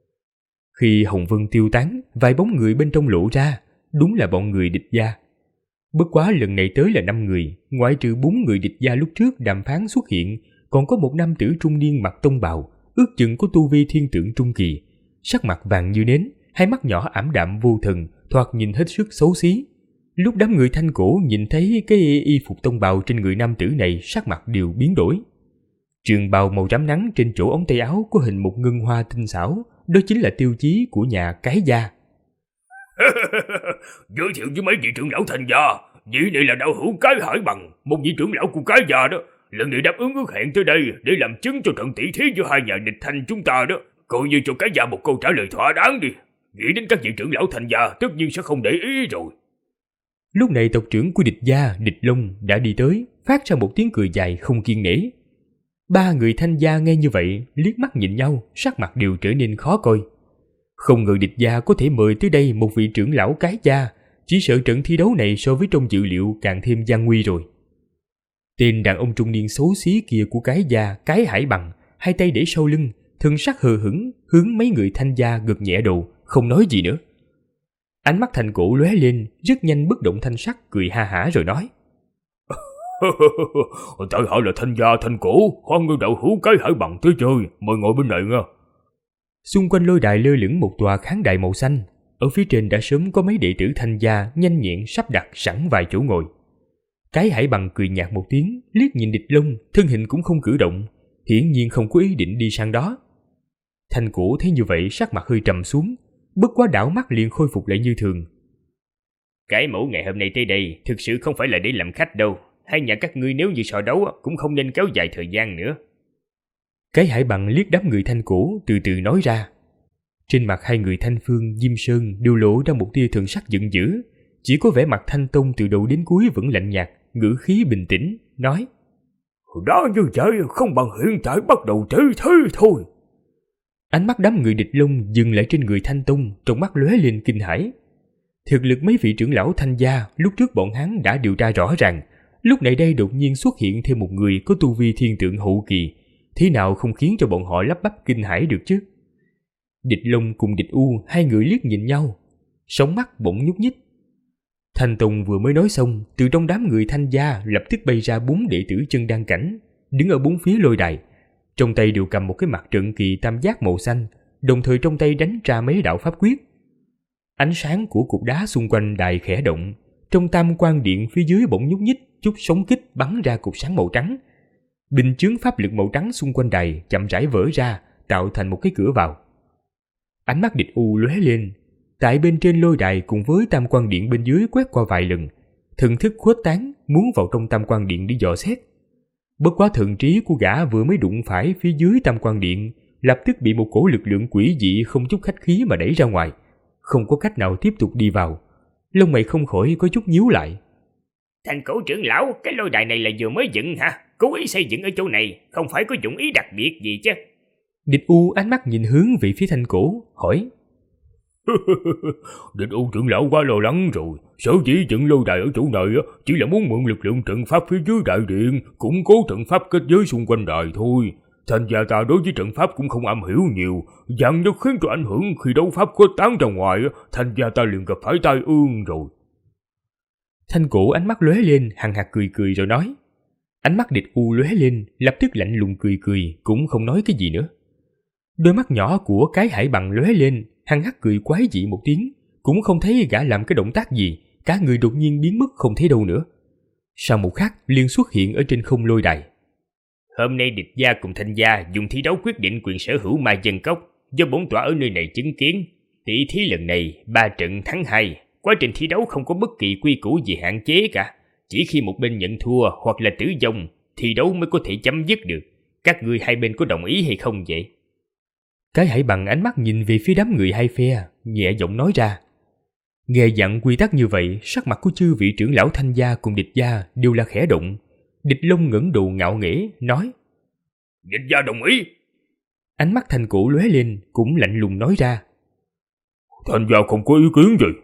Khi hồng vân tiêu tán, vài bóng người bên trong lộ ra, đúng là bọn người địch gia. Bất quá lần này tới là 5 người, ngoại trừ 4 người địch gia lúc trước đàm phán xuất hiện, còn có một nam tử trung niên mặc tông bào, ước chừng có tu vi thiên tượng trung kỳ, sắc mặt vàng như nến, hai mắt nhỏ ảm đạm vô thần, thoạt nhìn hết sức xấu xí. Lúc đám người Thanh Cổ nhìn thấy cái y phục tông bào trên người nam tử này, sắc mặt đều biến đổi. Trường bào màu rám nắng trên chỗ ống tay áo có hình một ngân hoa tinh xảo, đó chính là tiêu chí của nhà Cái gia. Giới thiệu với mấy vị trưởng lão Thanh gia, vị này là đạo hữu Cái Hải Bằng, một vị trưởng lão của Cái gia đó. Lần này đáp ứng ước hẹn tới đây để làm chứng cho trận tỷ thí giữa hai nhà địch Thanh chúng ta đó, coi như cho Cái gia một câu trả lời thỏa đáng đi. Nghĩ đến các vị trưởng lão Thanh gia tất nhiên sẽ không để ý rồi. Lúc này tộc trưởng của địch gia, Địch Long đã đi tới, phát ra một tiếng cười dài không kiên nể. Ba người Thanh gia nghe như vậy, liếc mắt nhìn nhau, sắc mặt đều trở nên khó coi. Không ngờ địch gia có thể mời tới đây một vị trưởng lão Cái gia, chỉ sợ trận thi đấu này so với trong dự liệu càng thêm gian nguy rồi. Tên đàn ông trung niên xấu xí kia của Cái gia, Cái Hải Bằng, hai tay để sau lưng, thân sắc hờ hững, hướng mấy người Thanh gia gật nhẹ đầu, không nói gì nữa. Ánh mắt Thanh Cổ lóe lên, rất nhanh bất động thanh sắc, cười ha hả rồi nói. Tại hạ là Thanh gia Thanh Cổ, hoan nghênh đạo hữu Cái Hải Bằng tới chơi, mời ngồi bên này nha. Xung quanh lôi đài lơ lửng một tòa khán đài màu xanh, ở phía trên đã sớm có mấy đệ tử Thanh gia nhanh nhẹn sắp đặt sẵn vài chỗ ngồi. Cái Hải Bằng cười nhạt một tiếng, liếc nhìn Địch Long, thân hình cũng không cử động, hiển nhiên không có ý định đi sang đó. Thanh Cổ thấy như vậy sắc mặt hơi trầm xuống, bất quá đảo mắt liền khôi phục lại như thường. Cái mẫu ngày hôm nay tới đây thực sự không phải là để làm khách đâu. Hai nhà các ngươi nếu như so đấu cũng không nên kéo dài thời gian nữa. Cái Hải Bằng liếc đám người Thanh Cổ, từ từ nói ra. Trên mặt hai người Thanh Phương, Diêm Sơn đều lộ ra một tia thần sắc giận dữ, chỉ có vẻ mặt Thanh Tông từ đầu đến cuối vẫn lạnh nhạt, ngữ khí bình tĩnh, nói: Đó như vậy không bằng hiện tại bắt đầu thế thôi. Ánh mắt đám người Địch Long dừng lại trên người Thanh Tông, trong mắt lóe lên kinh hãi. Thực lực mấy vị trưởng lão Thanh gia lúc trước bọn hắn đã điều tra rõ ràng, lúc này đây đột nhiên xuất hiện thêm một người có tu vi thiên tượng hậu kỳ, thế nào không khiến cho bọn họ lắp bắp kinh hãi được chứ? Địch Long cùng Địch U hai người liếc nhìn nhau, sóng mắt bỗng nhúc nhích. Thanh Tông vừa mới nói xong, từ trong đám người Thanh gia lập tức bay ra 4 đệ tử chân đan cảnh, đứng ở bốn phía lôi đài, trong tay đều cầm một cái mặt trận kỳ tam giác màu xanh, đồng thời trong tay đánh ra mấy đạo pháp quyết. Ánh sáng của cục đá xung quanh đài khẽ động, trong tam quan điện phía dưới bỗng nhúc nhích, chút sóng kích bắn ra cục sáng màu trắng. Bình chướng pháp lực màu trắng xung quanh đài chậm rãi vỡ ra, tạo thành một cái cửa vào. Ánh mắt Địch U lóe lên, tại bên trên lôi đài cùng với tam quan điện bên dưới quét qua vài lần, thần thức khuếch tán muốn vào trong tam quan điện để dò xét. Bất quá thần trí của gã vừa mới đụng phải phía dưới tam quan điện, lập tức bị một cổ lực lượng quỷ dị không chút khách khí mà đẩy ra ngoài, không có cách nào tiếp tục đi vào. Lông mày không khỏi có chút nhíu lại. Thanh Cổ trưởng lão, cái lôi đài này là vừa mới dựng hả? Cố ý xây dựng ở chỗ này, không phải có dụng ý đặc biệt gì chứ? Địch U ánh mắt nhìn hướng về phía Thanh Cổ, hỏi. Địch U trưởng lão quá lo lắng rồi. Sở dĩ dựng lôi đài ở chỗ này chỉ là muốn mượn lực lượng trận pháp phía dưới đại điện, củng cố trận pháp kết giới xung quanh đài thôi. Thành gia ta đối với trận pháp cũng không am hiểu nhiều, dặn nhất khiến cho ảnh hưởng khi đấu pháp khuếch tán ra ngoài, thành gia ta liền gặp phải tai ương rồi. Thanh Cổ ánh mắt lóe lên, hằng hạc cười cười rồi nói. Ánh mắt Địch U lóe lên, lập tức lạnh lùng cười cười, cũng không nói cái gì nữa. Đôi mắt nhỏ của Cái Hải Bằng lóe lên, hằng hắc cười quái dị một tiếng, cũng không thấy gã làm cái động tác gì, cả người đột nhiên biến mất không thấy đâu nữa. Sau một khắc liền xuất hiện ở trên không lôi đài. Hôm nay Địch gia cùng Thanh gia dùng thi đấu quyết định quyền sở hữu Ma Dân Cốc, do bổn tọa ở nơi này chứng kiến. Tỷ thí lần này 3 trận thắng 2, quá trình thi đấu không có bất kỳ quy củ gì hạn chế cả. Chỉ khi một bên nhận thua hoặc là tử vong, thi đấu mới có thể chấm dứt được. Các ngươi hai bên có đồng ý hay không vậy? Cái Hải Bằng ánh mắt nhìn về phía đám người hai phe, nhẹ giọng nói ra. Nghe dặn quy tắc như vậy, sắc mặt của chư vị trưởng lão Thanh gia cùng Địch gia đều là khẽ động. Địch Long ngẩng đầu ngạo nghễ nói. Địch gia đồng ý. Ánh mắt Thanh Cổ lóe lên, cũng lạnh lùng nói ra. Thanh gia không có ý kiến gì.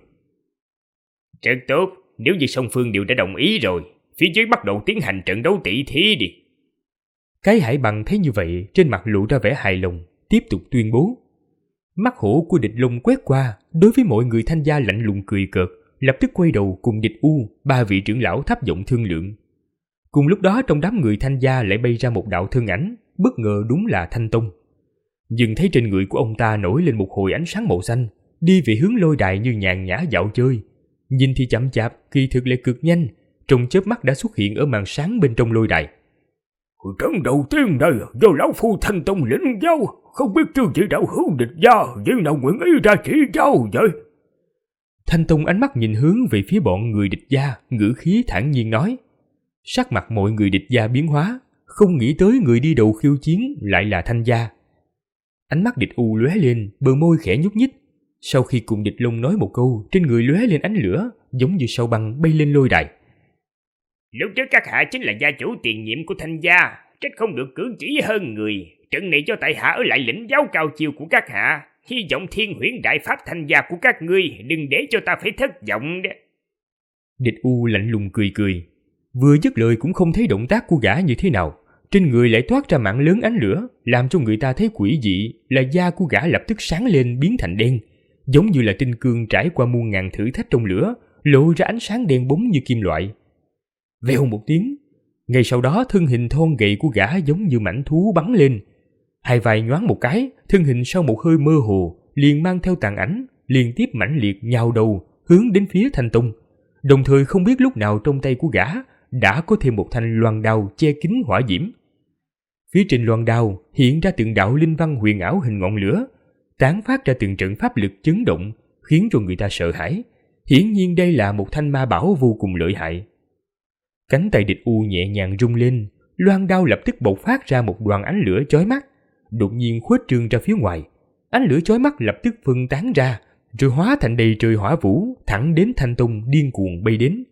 Rất tốt, nếu như song phương đều đã đồng ý rồi, phía dưới bắt đầu tiến hành trận đấu tỷ thí đi. Cái Hải Bằng thấy như vậy, trên mặt lộ ra vẻ hài lòng, tiếp tục tuyên bố. Mắt hổ của Địch Long quét qua, đối với mọi người Thanh gia lạnh lùng cười cợt, lập tức quay đầu cùng Địch U, 3 vị trưởng lão thấp giọng thương lượng. Cùng lúc đó trong đám người Thanh gia lại bay ra một đạo thân ảnh, bất ngờ đúng là Thanh Tông. Nhưng thấy trên người của ông ta nổi lên một hồi ánh sáng màu xanh, đi về hướng lôi đài như nhàn nhã dạo chơi. Nhìn thì chậm chạp, kỳ thực lại cực nhanh, trong chớp mắt đã xuất hiện ở màn sáng bên trong lôi đài. Trận đầu tiên này do lão phu Thanh Tông lĩnh giáo, không biết chư vị đạo hữu Địch gia vị nào nguyện ý ra chỉ giáo vậy? Thanh Tông ánh mắt nhìn hướng về phía bọn người Địch gia, ngữ khí thản nhiên nói. Sắc mặt mọi người Địch gia biến hóa, không nghĩ tới người đi đầu khiêu chiến lại là Thanh gia. Ánh mắt Địch U lóe lên, bờ môi khẽ nhúc nhích. Sau khi cùng Địch Long nói một câu, trên người lóe lên ánh lửa, giống như sao băng bay lên lôi đài. Lúc trước các hạ chính là gia chủ tiền nhiệm của Thanh gia, trách không được cử chỉ hơn người. Trận này cho tại hạ ở lại lĩnh giáo cao chiêu của các hạ, hy vọng Thiên Huyễn Đại Pháp Thanh gia của các ngươi đừng để cho ta phải thất vọng đó. Địch U lạnh lùng cười cười, vừa dứt lời cũng không thấy động tác của gã như thế nào, trên người lại toát ra mạng lớn ánh lửa, làm cho người ta thấy quỷ dị, là da của gã lập tức sáng lên biến thành đen, giống như là tinh cương trải qua muôn ngàn thử thách trong lửa, lộ ra ánh sáng đen bóng như kim loại. Vèo một tiếng, ngay sau đó thân hình thon gầy của gã giống như mãnh thú bắn lên. Hai vai nhoáng một cái, thân hình sau một hơi mơ hồ liền mang theo tàn ảnh, liên tiếp mãnh liệt nhào đầu hướng đến phía Thanh Tông. Đồng thời không biết lúc nào trong tay của gã đã có thêm một thanh loan đao che kín hỏa diễm. Phía trên loan đao hiện ra từng đạo linh văn huyền ảo hình ngọn lửa, tán phát ra từng trận pháp lực chấn động, khiến cho người ta sợ hãi. Hiển nhiên đây là một thanh ma bảo vô cùng lợi hại. Cánh tay địch U nhẹ nhàng rung lên, loan đao lập tức bộc phát ra một đoàn ánh lửa chói mắt, đột nhiên khuếch trương ra phía ngoài. Ánh lửa chói mắt lập tức phân tán ra, rồi hóa thành đầy trời hỏa vũ, thẳng đến Thanh Tông điên cuồng bay đến.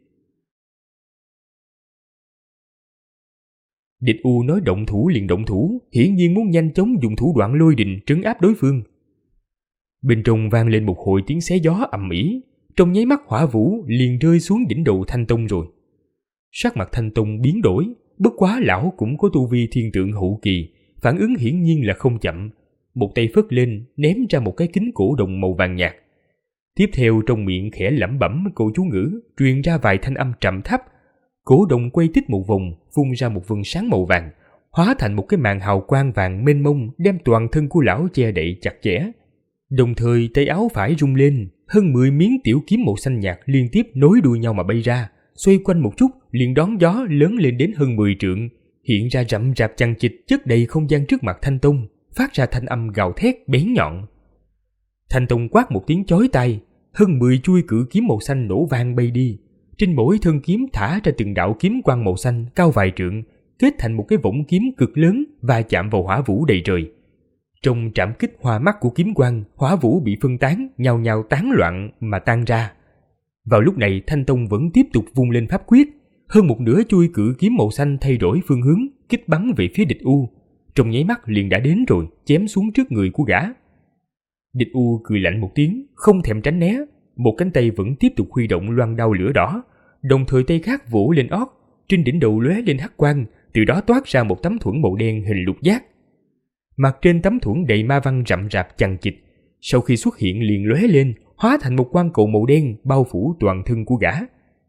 Địch U nói động thủ liền động thủ, hiển nhiên muốn nhanh chóng dùng thủ đoạn lôi đình trấn áp đối phương. Bên trong vang lên một hồi tiếng xé gió ầm ĩ, trong nháy mắt hỏa vũ liền rơi xuống đỉnh đầu Thanh Tông rồi. Sắc mặt Thanh Tông biến đổi, bất quá lão cũng có tu vi thiên tượng hậu kỳ, phản ứng hiển nhiên là không chậm. Một tay phất lên, ném ra một cái kính cổ đồng màu vàng nhạt. Tiếp theo trong miệng khẽ lẩm bẩm câu chú ngữ, truyền ra vài thanh âm trầm thấp. Cổ đồng quay tít một vòng, phun ra một vầng sáng màu vàng, hóa thành một cái màn hào quang vàng mênh mông, đem toàn thân của lão che đậy chặt chẽ. Đồng thời tay áo phải rung lên, hơn 10 miếng tiểu kiếm màu xanh nhạt liên tiếp nối đuôi nhau mà bay ra, xoay quanh một chút liền đón gió lớn lên đến hơn 10 trượng, hiện ra rậm rạp chằng chịt chất đầy không gian trước mặt Thanh Tông, phát ra thanh âm gào thét bén nhọn. Thanh Tông quát một tiếng chói tai, hơn 10 chuôi cự kiếm màu xanh nổ vang bay đi. Trên mỗi thân kiếm thả ra từng đạo kiếm quang màu xanh cao vài trượng, kết thành một cái võng kiếm cực lớn và chạm vào hỏa vũ đầy trời. Trong trảm kích hoa mắt của kiếm quang, hỏa vũ bị phân tán, nhào nhào tán loạn mà tan ra. Vào lúc này Thanh Tông vẫn tiếp tục vung lên pháp quyết, hơn một nửa chuôi cự kiếm màu xanh thay đổi phương hướng, kích bắn về phía địch U. Trong nháy mắt liền đã đến rồi, chém xuống trước người của gã. Địch U cười lạnh một tiếng, không thèm tránh né, một cánh tay vẫn tiếp tục huy động loan đao lửa đỏ, đồng thời tay khác vỗ lên ót, trên đỉnh đầu lóe lên hắc quang, từ đó toát ra một tấm thuẫn màu đen hình lục giác. Mặt trên tấm thuẫn đầy ma văn rậm rạp chằng chịt, sau khi xuất hiện liền lóe lên, hóa thành một quang cầu màu đen bao phủ toàn thân của gã.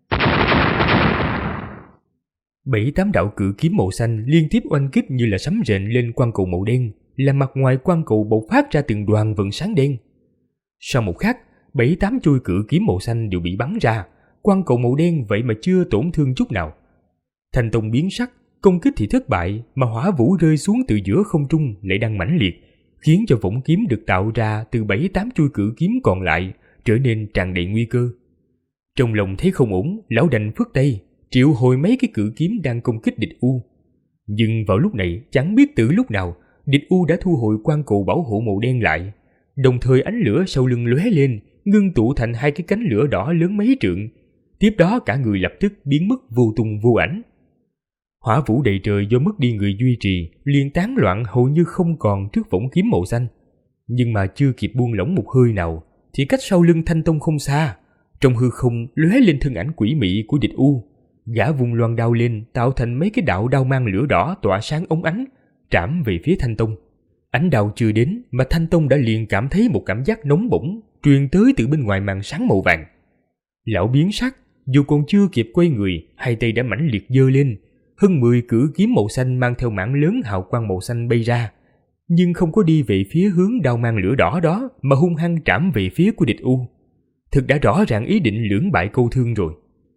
7-8 đạo cự kiếm màu xanh liên tiếp oanh kích như là sấm rền lên quang cầu màu đen, làm mặt ngoài quang cầu bộc phát ra từng đoàn vầng sáng đen. Sau một khắc, 7-8 chuôi cự kiếm màu xanh đều bị bắn ra, quang cầu màu đen vậy mà chưa tổn thương chút nào. Thanh Tông biến sắc, công kích thì thất bại, mà hỏa vũ rơi xuống từ giữa không trung lại đang mãnh liệt, khiến cho võng kiếm được tạo ra từ 7-8 chuôi cự kiếm còn lại trở nên tràn đầy nguy cơ. Trong lòng thấy không ổn, lão đành phất tay triệu hồi mấy cái cự kiếm đang công kích địch U. Nhưng vào lúc này chẳng biết từ lúc nào, địch U đã thu hồi quang cầu bảo hộ màu đen lại, đồng thời ánh lửa sau lưng lóe lên, ngưng tụ thành hai cái cánh lửa đỏ lớn mấy trượng. Tiếp đó cả người lập tức biến mất vô tung vô ảnh. Hỏa vũ đầy trời do mất đi người duy trì, liền tán loạn hầu như không còn trước võng kiếm màu xanh. Nhưng mà chưa kịp buông lỏng một hơi nào, thì cách sau lưng Thanh Tông không xa, trong hư không lóe lên thân ảnh quỷ mị của địch U. Gã vùng loan đao lên, tạo thành mấy cái đạo đao mang lửa đỏ tỏa sáng óng ánh, trảm về phía Thanh Tông. Ánh đao chưa đến mà Thanh Tông đã liền cảm thấy một cảm giác nóng bỏng truyền tới từ bên ngoài màn sáng màu vàng. Lão biến sắc, dù còn chưa kịp quay người, hai tay đã mãnh liệt giơ lên, hơn 10 cử kiếm màu xanh mang theo mảng lớn hào quang màu xanh bay ra, nhưng không có đi về phía hướng đao mang lửa đỏ đó, mà hung hăng trảm về phía của địch U. Thực đã rõ ràng ý định lưỡng bại câu thương rồi.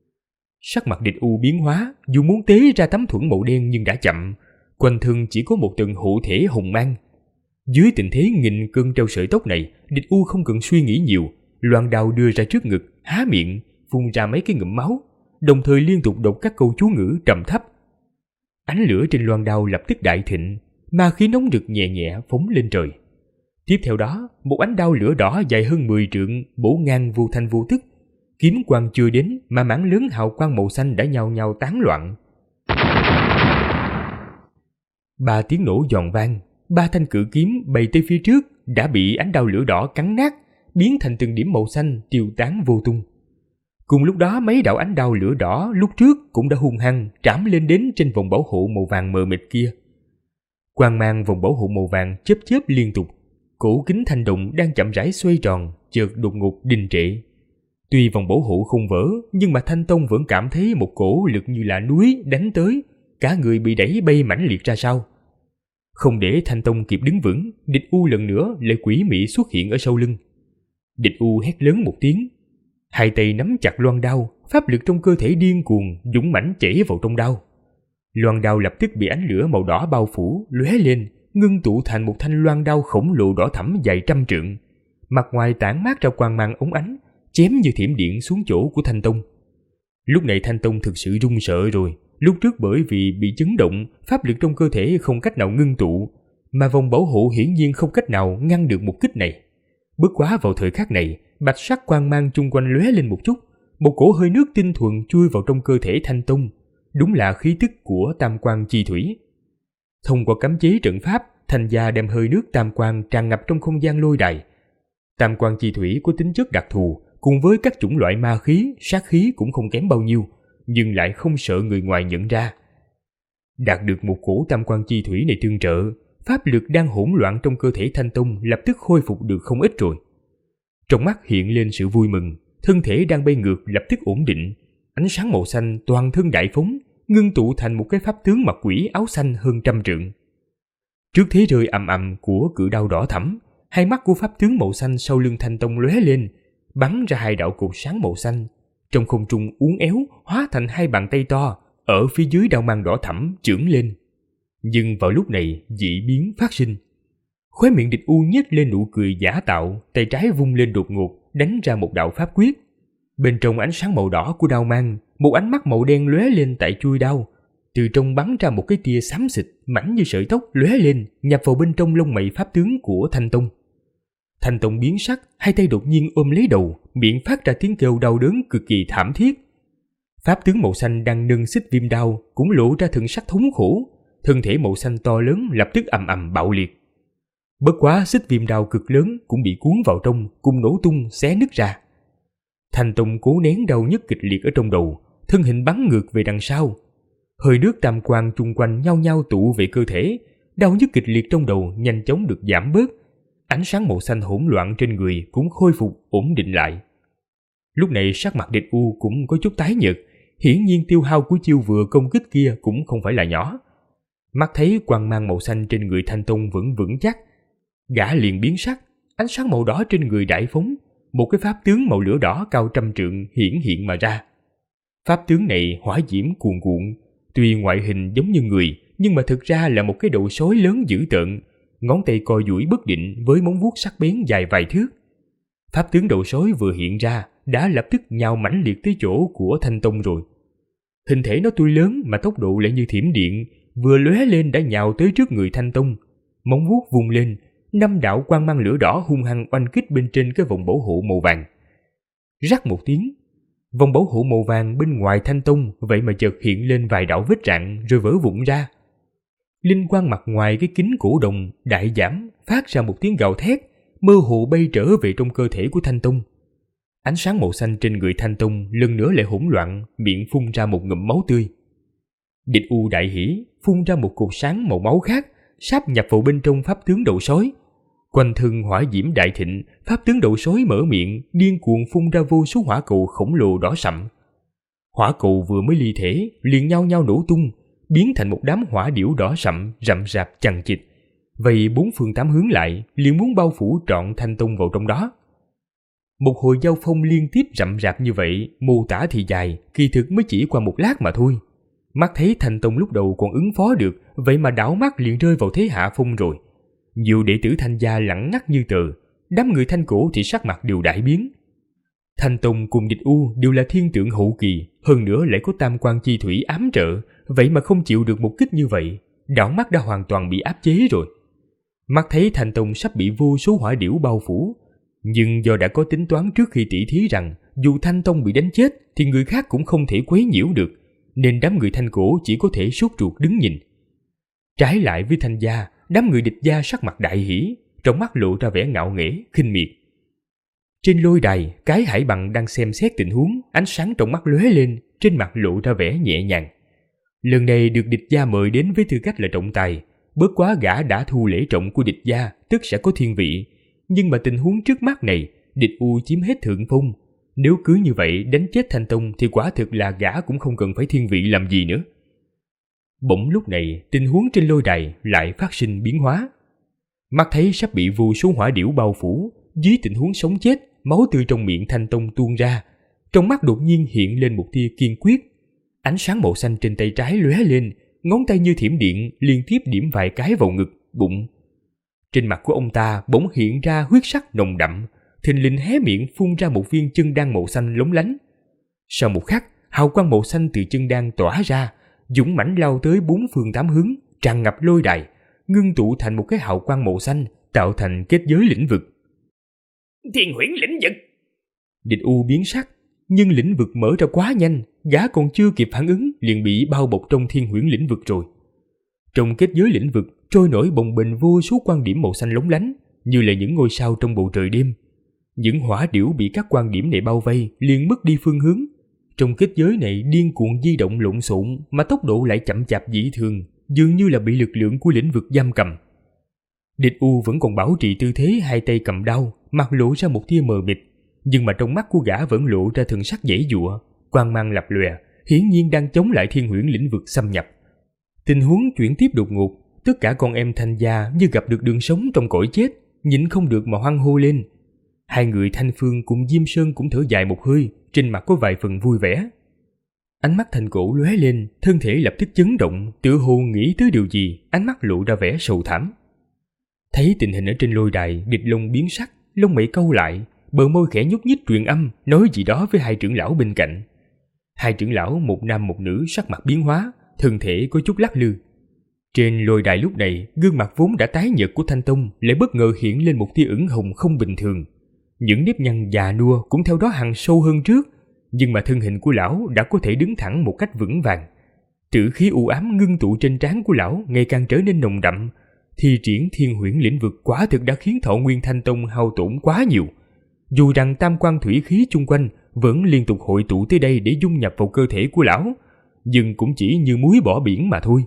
Sắc mặt địch U biến hóa, dù muốn tế ra tấm thuẫn màu đen nhưng đã chậm, quanh thân chỉ có một tầng hộ thể hồng mang. Dưới tình thế nghìn cân treo sợi tóc này, địch U không cần suy nghĩ nhiều, loan đao đưa ra trước ngực, há miệng, phun ra mấy cái ngụm máu, đồng thời liên tục đọc các câu chú ngữ trầm thấp. Ánh lửa trên loan đao lập tức đại thịnh, ma khí nóng rực nhẹ nhẹ phóng lên trời. Tiếp theo đó, một ánh đao lửa đỏ dài hơn 10 trượng bổ ngang vô thanh vô tức. Kiếm quang chưa đến mà mảng lớn hào quang màu xanh đã nhao nhao tán loạn. 3 tiếng nổ giòn vang, 3 thanh cự kiếm bay tới phía trước đã bị ánh đao lửa đỏ cắn nát, biến thành từng điểm màu xanh tiêu tán vô tung. Cùng lúc đó mấy đạo ánh đao lửa đỏ lúc trước cũng đã hung hăng trảm lên đến trên vòng bảo hộ màu vàng mờ mịt kia. Quang mang vòng bảo hộ màu vàng chớp chớp liên tục, cổ kính thanh động đang chậm rãi xoay tròn, chợt đột ngột đình trệ. Tuy vòng bảo hộ không vỡ, nhưng mà Thanh Tông vẫn cảm thấy một cổ lực như là núi đánh tới, cả người bị đẩy bay mãnh liệt ra sau. Không để Thanh Tông kịp đứng vững, Địch U lần nữa lại quỷ mị xuất hiện ở sau lưng. Địch U hét lớn một tiếng, hai tay nắm chặt loan đao, pháp lực trong cơ thể điên cuồng dũng mãnh chảy vào trong đao. Loan đao lập tức bị ánh lửa màu đỏ bao phủ, lóe lên, ngưng tụ thành một thanh loan đao khổng lồ đỏ thẫm dài 100 trượng. Mặt ngoài tản mát ra quang mang óng ánh, chém như thiểm điện xuống chỗ của Thanh Tông. Lúc này Thanh Tông thực sự run sợ rồi. Lúc trước bởi vì bị chấn động, pháp lực trong cơ thể không cách nào ngưng tụ, mà vòng bảo hộ hiển nhiên không cách nào ngăn được một kích này. Bất quá vào thời khắc này, bạch sắc quang mang chung quanh lóe lên một chút, một cổ hơi nước tinh thuần chui vào trong cơ thể Thanh Tông, đúng là khí tức của Tam Quang Chi Thủy. Thông qua cấm chế trận pháp, Thanh gia đem hơi nước tam quang tràn ngập trong không gian lôi đài. Tam Quang Chi Thủy có tính chất đặc thù, cùng với các chủng loại ma khí, sát khí cũng không kém bao nhiêu, nhưng lại không sợ người ngoài nhận ra. Đạt được một cổ Tam Quang Chi Thủy này tương trợ, pháp lực đang hỗn loạn trong cơ thể Thanh Tông lập tức khôi phục được không ít rồi. Trong mắt hiện lên sự vui mừng, thân thể đang bay ngược lập tức ổn định, ánh sáng màu xanh toàn thân đại phóng, ngưng tụ thành một cái pháp tướng mặt quỷ áo xanh hơn 100 trượng. Trước thế rơi ầm ầm của cự đao đỏ thẫm, hai mắt của pháp tướng màu xanh sau lưng Thanh Tông lóe lên, bắn ra hai đạo cột sáng màu xanh, trong không trung uốn éo hóa thành hai bàn tay to, ở phía dưới đao mang đỏ thẫm chưởng lên. Nhưng vào lúc này dị biến phát sinh. Khóe miệng Địch U nhếch lên nụ cười giả tạo, tay trái vung lên đột ngột, đánh ra một đạo pháp quyết. Bên trong ánh sáng màu đỏ của đao mang, một ánh mắt màu đen lóe lên tại chuôi đao, từ trong bắn ra một cái tia xám xịt mảnh như sợi tóc lóe lên, nhập vào bên trong lông mày pháp tướng của Thanh Tông. Thanh Tông biến sắc, hai tay đột nhiên ôm lấy đầu, miệng phát ra tiếng kêu đau đớn cực kỳ thảm thiết. Pháp tướng màu xanh đang nâng xích viêm đao cũng lộ ra thần sắc thống khổ, thân thể màu xanh to lớn lập tức ầm ầm bạo liệt. Bất quá xích viêm đao cực lớn cũng bị cuốn vào trong, cùng nổ tung xé nứt ra. Thanh Tông cố nén đau nhức kịch liệt ở trong đầu, thân hình bắn ngược về đằng sau. Hơi nước tam quang chung quanh nhau nhau tụ về cơ thể, đau nhức kịch liệt trong đầu nhanh chóng được giảm bớt. Ánh sáng màu xanh hỗn loạn trên người cũng khôi phục ổn định lại. Lúc này sắc mặt Địch U cũng có chút tái nhợt, hiển nhiên tiêu hao của chiêu vừa công kích kia cũng không phải là nhỏ. Mắt thấy quang mang màu xanh trên người Thanh Tông vẫn vững chắc, gã liền biến sắc, ánh sáng màu đỏ trên người đại phóng, một cái pháp tướng màu lửa đỏ cao 100 trượng hiển hiện mà ra. Pháp tướng này hỏa diễm cuồn cuộn, tuy ngoại hình giống như người, nhưng mà thực ra là một cái đầu sói lớn dữ tợn, ngón tay co duỗi bất định với móng vuốt sắc bén dài vài thước. Pháp tướng đầu sói vừa hiện ra đã lập tức nhào mãnh liệt tới chỗ của Thanh Tông rồi. Hình thể nó tuy lớn mà tốc độ lại như thiểm điện, vừa lóe lên đã nhào tới trước người Thanh Tông, móng vuốt vung lên, 5 đạo quang mang lửa đỏ hung hăng oanh kích bên trên cái vòng bảo hộ màu vàng. Rắc một tiếng, vòng bảo hộ màu vàng bên ngoài Thanh Tông vậy mà chợt hiện lên vài đạo vết rạn rồi vỡ vụn ra. Linh quang mặt ngoài cái kính cổ đồng đại giảm, phát ra một tiếng gào thét, mơ hồ bay trở về trong cơ thể của Thanh Tông. Ánh sáng màu xanh trên người Thanh Tông lần nữa lại hỗn loạn, miệng phun ra một ngụm máu tươi. Địch U đại hỉ, phun ra một cột sáng màu máu khác, sáp nhập vào bên trong pháp tướng đầu sói. Quanh thân hỏa diễm đại thịnh, pháp tướng đầu sói mở miệng, điên cuồng phun ra vô số hỏa cầu khổng lồ đỏ sậm. Hỏa cầu vừa mới ly thể, liền nhau nhau nổ tung, biến thành một đám hỏa điểu đỏ sậm rậm rạp chằng chịt. Vậy 4 phương 8 hướng lại, liền muốn bao phủ trọn Thanh Tông vào trong đó. Một hồi giao phong liên tiếp rậm rạp như vậy, mô tả thì dài, kỳ thực mới chỉ qua một lát mà thôi. Mắt thấy Thanh Tông lúc đầu còn ứng phó được, vậy mà đảo mắt liền rơi vào thế hạ phong rồi. Nhiều đệ tử Thanh gia lẳng ngắt như tờ, đám người Thanh cổ thì sắc mặt đều đại biến. Thanh Tông cùng Địch U đều là thiên tượng hậu kỳ, hơn nữa lại có Tam Quang Chi Thủy ám trợ, vậy mà không chịu được một kích như vậy, đảo mắt đã hoàn toàn bị áp chế rồi. Mắt thấy Thanh Tông sắp bị vô số hỏa điểu bao phủ, nhưng do đã có tính toán trước khi tỉ thí rằng dù Thanh Tông bị đánh chết thì người khác cũng không thể quấy nhiễu được, nên đám người Thanh cổ chỉ có thể sốt ruột đứng nhìn. Trái lại với Thanh gia, đám người Địch gia sắc mặt đại hỉ, trong mắt lộ ra vẻ ngạo nghễ, khinh miệt. Trên lôi đài, Cái Hải Bằng đang xem xét tình huống, ánh sáng trong mắt lóe lên, trên mặt lộ ra vẻ nhẹ nhàng. Lần này được Địch gia mời đến với tư cách là trọng tài, bớt quá gã đã thu lễ trọng của Địch gia, tức sẽ có thiên vị. Nhưng mà tình huống trước mắt này, địch U chiếm hết thượng phong. Nếu cứ như vậy đánh chết Thanh Tông thì quả thực là gã cũng không cần phải thiên vị làm gì nữa. Bỗng lúc này tình huống trên lôi đài lại phát sinh biến hóa. Mắt thấy sắp bị vô số hỏa điểu bao phủ, dưới tình huống sống chết, máu tươi trong miệng Thanh Tông tuôn ra. Trong mắt đột nhiên hiện lên một tia kiên quyết. Ánh sáng màu xanh trên tay trái lóe lên, ngón tay như thiểm điện liên tiếp điểm vài cái vào ngực, bụng. Trên mặt của ông ta bỗng hiện ra huyết sắc nồng đậm, thình lình hé miệng phun ra một viên chân đan màu xanh lóng lánh. Sau một khắc, hào quang màu xanh từ chân đan tỏa ra, dũng mãnh lao tới bốn phương tám hướng, tràn ngập lôi đài, ngưng tụ thành một cái hào quang màu xanh, tạo thành kết giới lĩnh vực. Thiên huyễn lĩnh vực! Địch U biến sắc, nhưng lĩnh vực mở ra quá nhanh, gã còn chưa kịp phản ứng liền bị bao bọc trong thiên huyễn lĩnh vực rồi. Trong kết giới lĩnh vực trôi nổi bồng bềnh vô số quan điểm màu xanh lóng lánh, như là những ngôi sao trong bầu trời đêm. Những hỏa điểu bị các quan điểm này bao vây liền mất đi phương hướng. Trong kết giới này điên cuồng di động lộn xộn mà tốc độ lại chậm chạp dị thường, dường như là bị lực lượng của lĩnh vực giam cầm. Địch U vẫn còn bảo trì tư thế hai tay cầm đao, mặt lộ ra một tia mờ mịt, nhưng mà trong mắt của gã vẫn lộ ra thần sắc giãy giụa, quang mang lập lòe, hiển nhiên đang chống lại thiên huyễn lĩnh vực xâm nhập. Tình huống chuyển tiếp đột ngột, tất cả con em Thanh gia như gặp được đường sống trong cõi chết, nhịn không được mà hoan hô lên. Hai người Thanh Phương cùng Diêm Sơn cũng thở dài một hơi, trên mặt có vài phần vui vẻ. Ánh mắt Thanh Cổ lóe lên, thân thể lập tức chấn động, tựa hồ nghĩ tới điều gì, ánh mắt lộ ra vẻ sầu thảm. Thấy tình hình ở trên lôi đài, Địch Long biến sắc, lông mày cau lại, bờ môi khẽ nhúc nhích truyền âm, nói gì đó với hai trưởng lão bên cạnh. Hai trưởng lão một nam một nữ sắc mặt biến hóa, thân thể có chút lắc lư. Trên lôi đài lúc này, gương mặt vốn đã tái nhợt của Thanh Tông lại bất ngờ hiện lên một tia ửng hồng không bình thường. Những nếp nhăn già nua cũng theo đó hằn sâu hơn trước, nhưng mà thân hình của lão đã có thể đứng thẳng một cách vững vàng. Tử khí u ám ngưng tụ trên trán của lão ngày càng trở nên nồng đậm. Thi triển thiên huyễn lĩnh vực quả thực đã khiến thọ nguyên Thanh Tông hao tổn quá nhiều. Dù rằng tam quan thủy khí chung quanh vẫn liên tục hội tụ tới đây để dung nhập vào cơ thể của lão, nhưng cũng chỉ như muối bỏ biển mà thôi.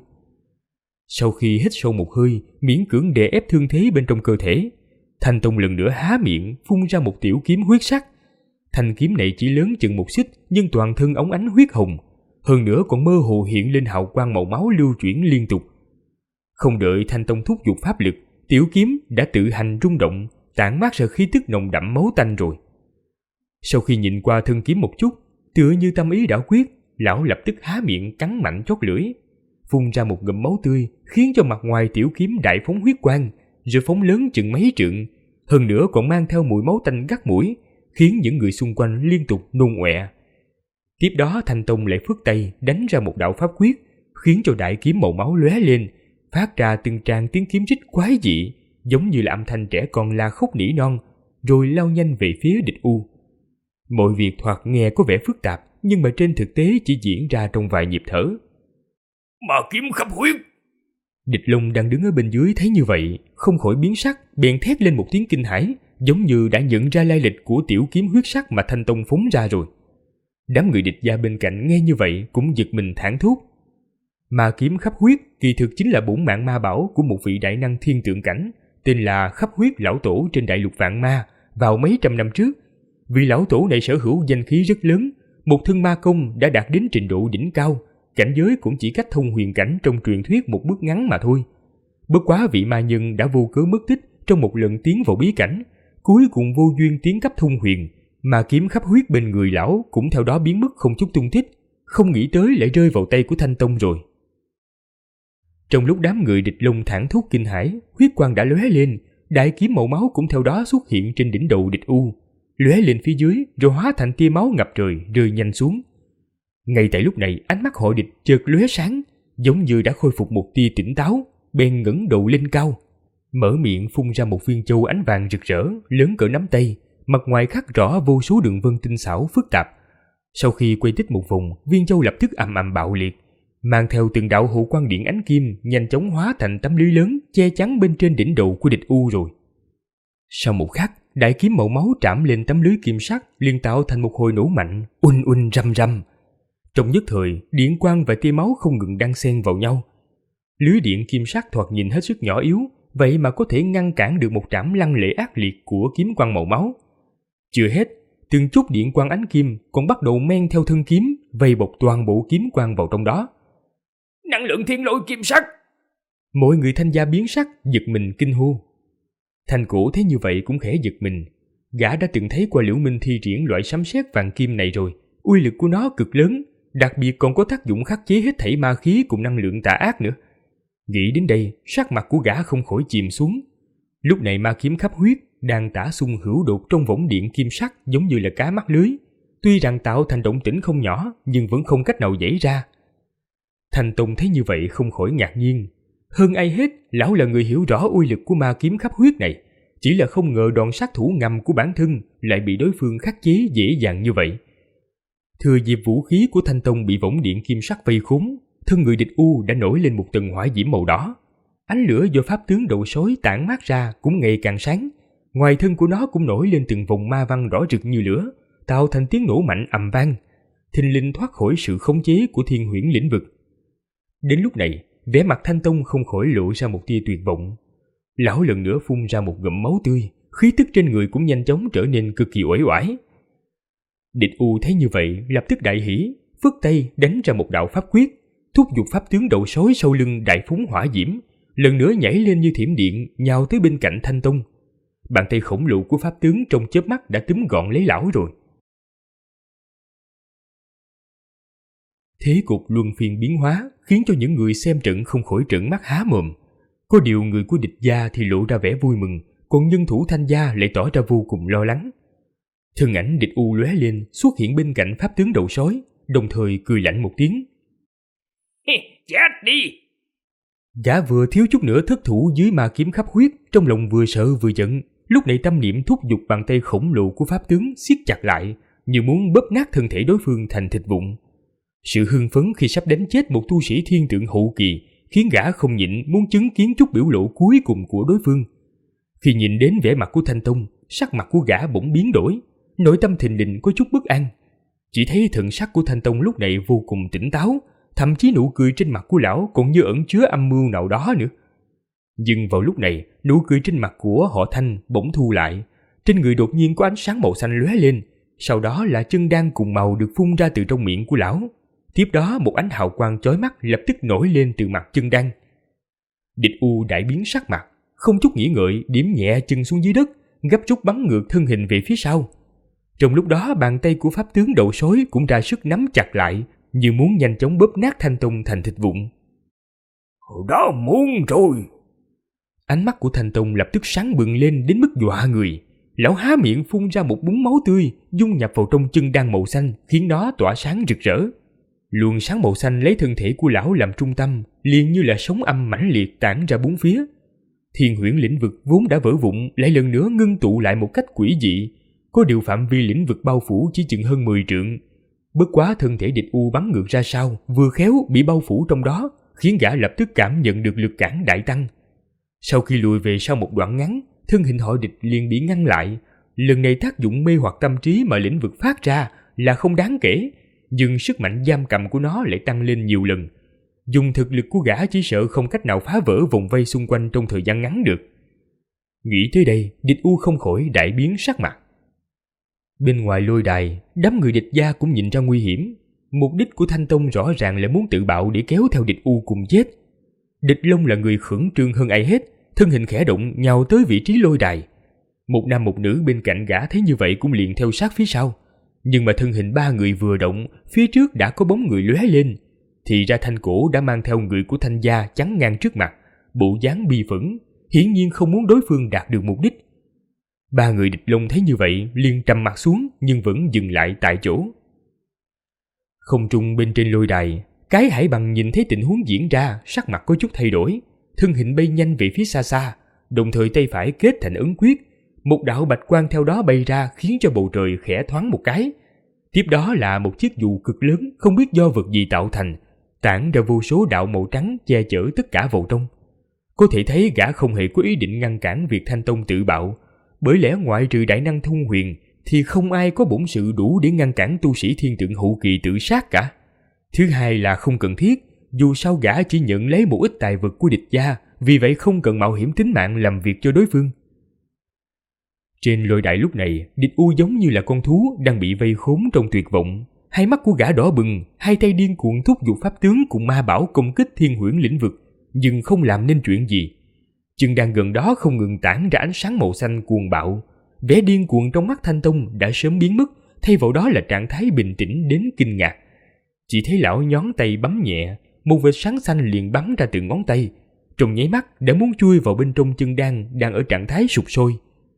Sau khi hít sâu một hơi, miễn cưỡng đè ép thương thế bên trong cơ thể, Thanh Tông lần nữa há miệng phun ra một tiểu kiếm huyết sắc. Thanh kiếm này chỉ lớn chừng một xích, nhưng toàn thân óng ánh huyết hồng, hơn nữa còn mơ hồ hiện lên hào quang màu máu lưu chuyển liên tục. Không đợi Thanh Tông thúc giục pháp lực, tiểu kiếm đã tự hành rung động, tản mát ra khí tức nồng đậm máu tanh rồi. Sau khi nhìn qua thân kiếm một chút, tựa như tâm ý đã quyết, lão lập tức há miệng cắn mạnh chót lưỡi, phun ra một ngụm máu tươi, khiến cho mặt ngoài tiểu kiếm đại phóng huyết quang, rồi phóng lớn chừng mấy trượng, hơn nữa còn mang theo mùi máu tanh gắt mũi, khiến những người xung quanh liên tục nôn ọe. Tiếp đó Thanh Tông lại phất tay đánh ra một đạo pháp quyết, khiến cho đại kiếm màu máu lóe lên, phát ra từng tràng tiếng kiếm rít quái dị, giống như là âm thanh trẻ con la khóc nỉ non, rồi lao nhanh về phía Địch U. Mọi việc thoạt nghe có vẻ phức tạp, nhưng mà trên thực tế chỉ diễn ra trong vài nhịp thở. Mà kiếm khắp huyết! Địch Long đang đứng ở bên dưới thấy như vậy, không khỏi biến sắc, bèn thét lên một tiếng kinh hãi, giống như đã nhận ra lai lịch của tiểu kiếm huyết sắc mà Thanh Tông phóng ra rồi. Đám người Địch gia bên cạnh nghe như vậy cũng giật mình thảng thốt. Mà kiếm khắp huyết kỳ thực chính là bổn mạng ma bảo của một vị đại năng thiên tượng cảnh, tên là Khắp Huyết Lão Tổ trên đại lục Vạn Ma, vào mấy trăm năm trước. Vị lão tổ này sở hữu danh khí rất lớn, một thân ma công đã đạt đến trình độ đỉnh cao, cảnh giới cũng chỉ cách thông huyền cảnh trong truyền thuyết một bước ngắn mà thôi. Bất quá vị ma nhân đã vô cớ mất tích trong một lần tiến vào bí cảnh, cuối cùng vô duyên tiến cấp thông huyền, mà kiếm khắp huyết bên người lão cũng theo đó biến mất không chút tung tích, không nghĩ tới lại rơi vào tay của Thanh Tông rồi. Trong lúc đám người Địch Long thảng thốt kinh hãi, huyết quang đã lóe lên, đại kiếm màu máu cũng theo đó xuất hiện trên đỉnh đầu Địch U, lóe lên phía dưới rồi hóa thành tia máu ngập trời rơi nhanh xuống. Ngay tại lúc này, ánh mắt họ Địch chợt lóe sáng, giống như đã khôi phục một tia tỉnh táo, bèn ngẩng đầu lên cao, mở miệng phun ra một viên châu ánh vàng rực rỡ, lớn cỡ nắm tay, mặt ngoài khắc rõ vô số đường vân tinh xảo phức tạp. Sau khi quay tích một vòng, viên châu lập tức ầm ầm bạo liệt, mang theo từng đạo hộ quang điện ánh kim, nhanh chóng hóa thành tấm lưới lớn che chắn bên trên đỉnh đầu của Địch U rồi. Sau một khắc, đại kiếm màu máu trảm lên tấm lưới kim sắc, liền tạo thành một hồi nổ mạnh, uỳnh uỳnh răm răm. Trong nhất thời, điện quang và tia máu không ngừng đan xen vào nhau. Lưới điện kim sắc thoạt nhìn hết sức nhỏ yếu, vậy mà có thể ngăn cản được một trảm lăng lệ ác liệt của kiếm quang màu máu. Chưa hết, từng chút điện quang ánh kim còn bắt đầu men theo thân kiếm, vây bọc toàn bộ kiếm quang vào trong đó. Năng lượng thiên lôi kim sắc! Mọi người Thanh gia biến sắc, giật mình kinh hô. Thanh Cổ thấy như vậy cũng khẽ giật mình. Gã đã từng thấy qua Liễu Minh thi triển loại sấm sét vàng kim này rồi, uy lực của nó cực lớn, đặc biệt còn có tác dụng khắc chế hết thảy ma khí cùng năng lượng tà ác nữa. Nghĩ đến đây, sắc mặt của gã không khỏi chìm xuống. Lúc này ma kiếm khắp huyết đang tả xung hữu đột trong võng điện kim sắc, giống như là cá mắc lưới. Tuy rằng tạo thành động tĩnh không nhỏ, nhưng vẫn không cách nào dãy ra. Thanh Tông thấy như vậy không khỏi ngạc nhiên. Hơn ai hết, lão là người hiểu rõ uy lực của ma kiếm khắp huyết này, chỉ là không ngờ đòn sát thủ ngầm của bản thân lại bị đối phương khắc chế dễ dàng như vậy. Thừa dịp vũ khí của Thanh Tông bị võng điện kim sắc vây khốn, thân người địch U đã nổi lên một tầng hỏa diễm màu đỏ. Ánh lửa do pháp tướng đầu sói tản mát ra cũng ngày càng sáng. Ngoài thân của nó cũng nổi lên từng vòng ma văn rõ rực như lửa, tạo thành tiếng nổ mạnh ầm vang. Thình lình thoát khỏi sự khống chế của Thiên Huyễn lĩnh vực. Đến lúc này, vẻ mặt Thanh Tông không khỏi lộ ra một tia tuyệt vọng. Lão lần nữa phun ra một ngụm máu tươi, khí tức trên người cũng nhanh chóng trở nên cực kỳ uể oải. Địch U thấy như vậy lập tức đại hỉ, phất tay đánh ra một đạo pháp quyết, thúc giục pháp tướng đầu sói sau lưng đại phóng hỏa diễm, lần nữa nhảy lên như thiểm điện nhào tới bên cạnh Thanh Tông. Bàn tay khổng lồ của pháp tướng trong chớp mắt đã túm gọn lấy lão rồi. Thế cục luân phiên biến hóa khiến cho những người xem trận không khỏi trợn mắt há mồm. Có điều người của địch gia thì lộ ra vẻ vui mừng, còn nhân thủ Thanh gia lại tỏ ra vô cùng lo lắng. Thân ảnh địch U lóe lên xuất hiện bên cạnh pháp tướng đầu sói, đồng thời cười lạnh một tiếng. Chết đi! Gã vừa thiếu chút nữa thất thủ dưới ma kiếm khắp huyết, trong lòng vừa sợ vừa giận. Lúc này tâm niệm thúc giục bàn tay khổng lồ của pháp tướng siết chặt lại, như muốn bóp nát thân thể đối phương thành thịt vụn. Sự hưng phấn khi sắp đánh chết một tu sĩ thiên tượng hậu kỳ khiến gã không nhịn muốn chứng kiến chút biểu lộ cuối cùng của đối phương. Khi nhìn đến vẻ mặt của Thanh Tông, sắc mặt của gã bỗng biến đổi, nội tâm thình lình có chút bất an. Chỉ thấy thần sắc của Thanh Tông lúc này vô cùng tỉnh táo, thậm chí nụ cười trên mặt của lão còn như ẩn chứa âm mưu nào đó nữa. Nhưng vào lúc này, nụ cười trên mặt của họ Thanh bỗng thu lại, trên người đột nhiên có ánh sáng màu xanh lóe lên, sau đó là chân đan cùng màu được phun ra từ trong miệng của lão. Tiếp đó một ánh hào quang chói mắt lập tức nổi lên từ mặt chân đan. Địch U đại biến sắc mặt, không chút nghĩ ngợi điểm nhẹ chân xuống dưới đất, gấp rút bắn ngược thân hình về phía sau. Trong lúc đó bàn tay của pháp tướng đầu sói cũng ra sức nắm chặt lại, như muốn nhanh chóng bóp nát Thanh Tông thành thịt vụn. Đó muốn rồi! Ánh mắt của Thanh Tông lập tức sáng bừng lên đến mức dọa người. Lão há miệng phun ra một búng máu tươi, dung nhập vào trong chân đan màu xanh, khiến nó tỏa sáng rực rỡ. Luồng sáng màu xanh lấy thân thể của lão làm trung tâm, liền như là sóng âm mãnh liệt tản ra bốn phía. Thiên Huyễn lĩnh vực vốn đã vỡ vụn lại lần nữa ngưng tụ lại một cách quỷ dị, có điều phạm vi lĩnh vực bao phủ chỉ chừng hơn 10 trượng. Bất quá thân thể địch U bắn ngược ra sau, vừa khéo bị bao phủ trong đó, khiến gã lập tức cảm nhận được lực cản đại tăng. Sau khi lùi về sau một đoạn ngắn, thân hình họ địch liền bị ngăn lại. Lần này tác dụng mê hoặc tâm trí mà lĩnh vực phát ra là không đáng kể, nhưng sức mạnh giam cầm của nó lại tăng lên nhiều lần. Dùng thực lực của gã chỉ sợ không cách nào phá vỡ vòng vây xung quanh trong thời gian ngắn được. Nghĩ tới đây, địch U không khỏi đại biến sắc mặt. Bên ngoài lôi đài, đám người địch gia cũng nhìn ra nguy hiểm. Mục đích của Thanh Tông rõ ràng là muốn tự bạo để kéo theo địch U cùng chết. Địch Long là người khẩn trương hơn ai hết, thân hình khẽ động nhào tới vị trí lôi đài. Một nam một nữ bên cạnh gã thấy như vậy cũng liền theo sát phía sau. Nhưng mà thân hình ba người vừa động, phía trước đã có bóng người lóe lên. Thì ra Thanh Cổ đã mang theo người của Thanh gia chắn ngang trước mặt, bộ dáng bi phẫn, hiển nhiên không muốn đối phương đạt được mục đích. Ba người địch Long thấy như vậy liền trầm mặt xuống nhưng vẫn dừng lại tại chỗ. Không trung bên trên lôi đài, Cái Hải Bằng nhìn thấy tình huống diễn ra, sắc mặt có chút thay đổi, thân hình bay nhanh về phía xa xa, đồng thời tay phải kết thành ấn quyết, một đạo bạch quang theo đó bay ra khiến cho bầu trời khẽ thoáng một cái. Tiếp đó là một chiếc dù cực lớn không biết do vật gì tạo thành, tản ra vô số đạo màu trắng che chở tất cả vào trong. Có thể thấy gã không hề có ý định ngăn cản việc Thanh Tông tự bạo, bởi lẽ ngoại trừ đại năng Thông Huyền thì không ai có bổn sự đủ để ngăn cản tu sĩ thiên tượng hậu kỳ tự sát cả. Thứ hai là không cần thiết, dù sao gã chỉ nhận lấy một ít tài vật của địch gia, vì vậy không cần mạo hiểm tính mạng làm việc cho đối phương. Trên lôi đài lúc này, Địch U giống như là con thú đang bị vây khốn trong tuyệt vọng. Hai mắt của gã đỏ bừng, hai tay điên cuồng thúc giục pháp tướng cùng ma bảo công kích thiên huyễn lĩnh vực, nhưng không làm nên chuyện gì. Chân đan gần đó không ngừng tản ra ánh sáng màu xanh cuồng bạo. Vẻ điên cuồng trong mắt Thanh Tông đã sớm biến mất, thay vào đó là trạng thái bình tĩnh đến kinh ngạc. Chỉ thấy lão nhón tay bấm nhẹ, một vệt sáng xanh liền bắn ra từ ngón tay, trong nháy mắt đã muốn chui vào bên trong chân đan đang ở trạng thái sụp sôi.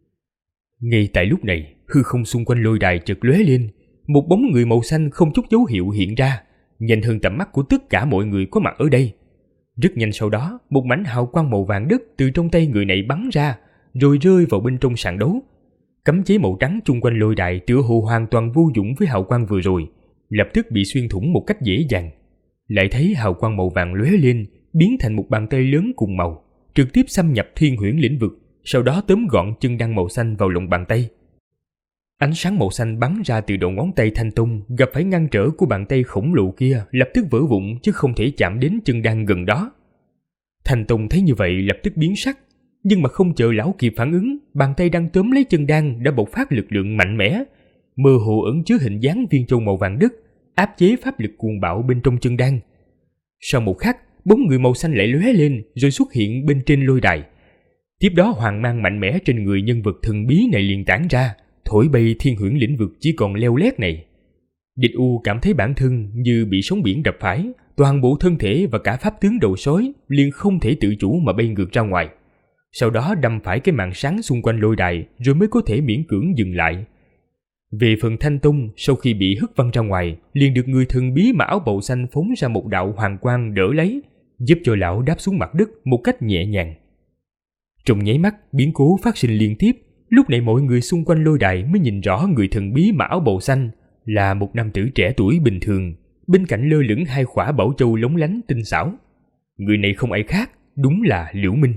Ngay tại lúc này, hư không xung quanh lôi đài chợt lóe lên, một bóng người màu xanh không chút dấu hiệu hiện ra, nhanh hơn tầm mắt của tất cả mọi người có mặt ở đây. Rất nhanh sau đó, một mảnh hào quang màu vàng đất từ trong tay người này bắn ra, rồi rơi vào bên trong sàn đấu. Cấm chế màu trắng chung quanh lôi đài tựa hồ hoàn toàn vô dụng với hào quang vừa rồi, lập tức bị xuyên thủng một cách dễ dàng. Lại thấy hào quang màu vàng lóe lên, biến thành một bàn tay lớn cùng màu, trực tiếp xâm nhập thiên huyễn lĩnh vực, sau đó tóm gọn chân đan màu xanh vào lòng bàn tay. Ánh sáng màu xanh bắn ra từ đầu ngón tay Thanh Tông, gặp phải ngăn trở của bàn tay khổng lồ kia, lập tức vỡ vụn chứ không thể chạm đến chân đan gần đó. Thanh Tông thấy như vậy lập tức biến sắc, nhưng mà không chờ lão kịp phản ứng, bàn tay đang tóm lấy chân đan đã bộc phát lực lượng mạnh mẽ, mơ hồ ẩn chứa hình dáng viên châu màu vàng đất, áp chế pháp lực cuồng bạo bên trong chân đan. Sau một khắc, bóng người màu xanh lại lóe lên rồi xuất hiện bên trên lôi đài. Tiếp đó hoàng mang mạnh mẽ trên người nhân vật thần bí này liền tản ra, thổi bay thiên huyễn lĩnh vực chỉ còn leo lét này. Địch U cảm thấy bản thân như bị sóng biển đập phải, toàn bộ thân thể và cả pháp tướng đầu sói liền không thể tự chủ mà bay ngược ra ngoài. Sau đó đâm phải cái màn sáng xung quanh lôi đài rồi mới có thể miễn cưỡng dừng lại. Về phần Thanh Tông, sau khi bị hất văng ra ngoài, liền được người thần bí mà áo bào xanh phóng ra một đạo hoàng quang đỡ lấy, giúp cho lão đáp xuống mặt đất một cách nhẹ nhàng. Trong nháy mắt, biến cố phát sinh liên tiếp. Lúc này mọi người xung quanh lôi đài mới nhìn rõ người thần bí mà áo bào xanh là một nam tử trẻ tuổi bình thường, bên cạnh lơ lửng hai khỏa bảo châu lóng lánh tinh xảo. Người này không ai khác, đúng là Liễu Minh.